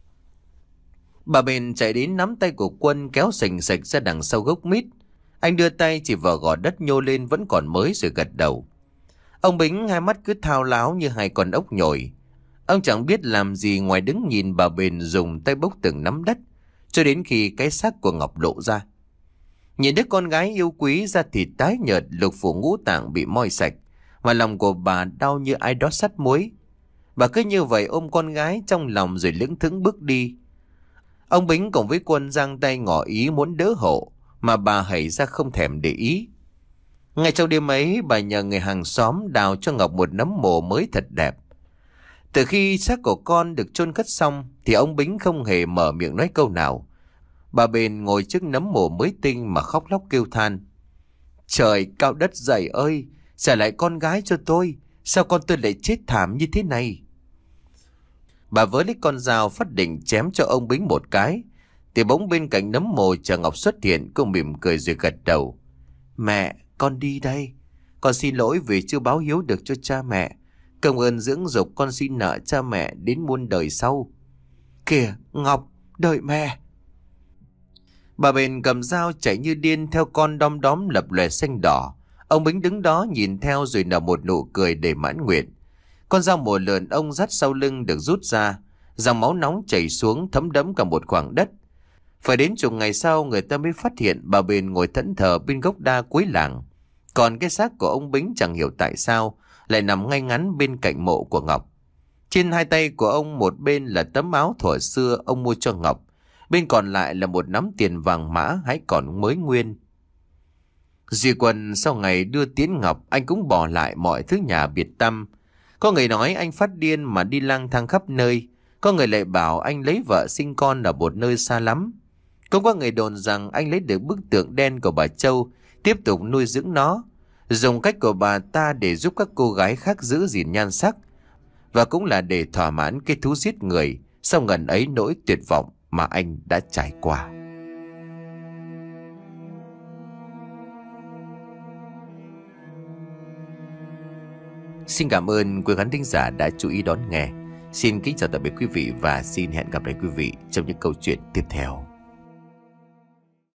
Bà Bền chạy đến nắm tay của Quân kéo sành sạch ra đằng sau gốc mít. Anh đưa tay chỉ vào gò đất nhô lên vẫn còn mới rồi gật đầu. Ông Bính hai mắt cứ thao láo như hai con ốc nhồi. Ông chẳng biết làm gì ngoài đứng nhìn bà Bền dùng tay bốc từng nắm đất, cho đến khi cái xác của Ngọc lộ ra. Nhìn đứa con gái yêu quý da thịt tái nhợt, lục phủ ngũ tạng bị moi sạch, mà lòng của bà đau như ai đó sắt muối. Bà cứ như vậy ôm con gái trong lòng rồi lững thững bước đi. Ông Bính cùng với Quân giang tay ngỏ ý muốn đỡ hộ, mà bà hãy ra không thèm để ý. Ngay trong đêm ấy, bà nhờ người hàng xóm đào cho Ngọc một nấm mồ mới thật đẹp. Từ khi xác của con được chôn cất xong thì ông Bính không hề mở miệng nói câu nào. Bà Bền ngồi trước nấm mồ mới tinh mà khóc lóc kêu than. Trời cao đất dày ơi, trả lại con gái cho tôi. Sao con tôi lại chết thảm như thế này? Bà với lấy con dao phát định chém cho ông Bính một cái, thì bỗng bên cạnh nấm mồ chờ Ngọc xuất hiện. Cô mỉm cười rồi gật đầu. Mẹ, con đi đây. Con xin lỗi vì chưa báo hiếu được cho cha mẹ. Công ơn dưỡng dục con xin nợ cha mẹ đến muôn đời sau. Kìa, Ngọc, đợi mẹ. Bà bền cầm dao chạy như điên theo con đom đóm lập lòe xanh đỏ. Ông Bính đứng đó nhìn theo rồi nở một nụ cười để mãn nguyện. Con dao mổ lợn ông dắt sau lưng được rút ra, dòng máu nóng chảy xuống thấm đẫm cả một khoảng đất. Phải đến chục ngày sau người ta mới phát hiện bà bền ngồi thẫn thờ bên gốc đa cuối làng. Còn cái xác của ông Bính chẳng hiểu tại sao lại nằm ngay ngắn bên cạnh mộ của Ngọc. Trên hai tay của ông, một bên là tấm áo thuở xưa ông mua cho Ngọc, bên còn lại là một nắm tiền vàng mã hãy còn mới nguyên. Duy Quân sau ngày đưa tiến Ngọc, anh cũng bỏ lại mọi thứ nhà biệt tăm. Có người nói anh phát điên mà đi lang thang khắp nơi, có người lại bảo anh lấy vợ sinh con ở một nơi xa lắm. Cũng có người đồn rằng anh lấy được bức tượng đen của bà Châu, tiếp tục nuôi dưỡng nó, dùng cách của bà ta để giúp các cô gái khác giữ gìn nhan sắc, và cũng là để thỏa mãn cái thú giết người sau ngần ấy nỗi tuyệt vọng mà anh đã trải qua. Xin cảm ơn quý khán thính giả đã chú ý đón nghe. Xin kính chào tạm biệt quý vị và xin hẹn gặp lại quý vị trong những câu chuyện tiếp theo.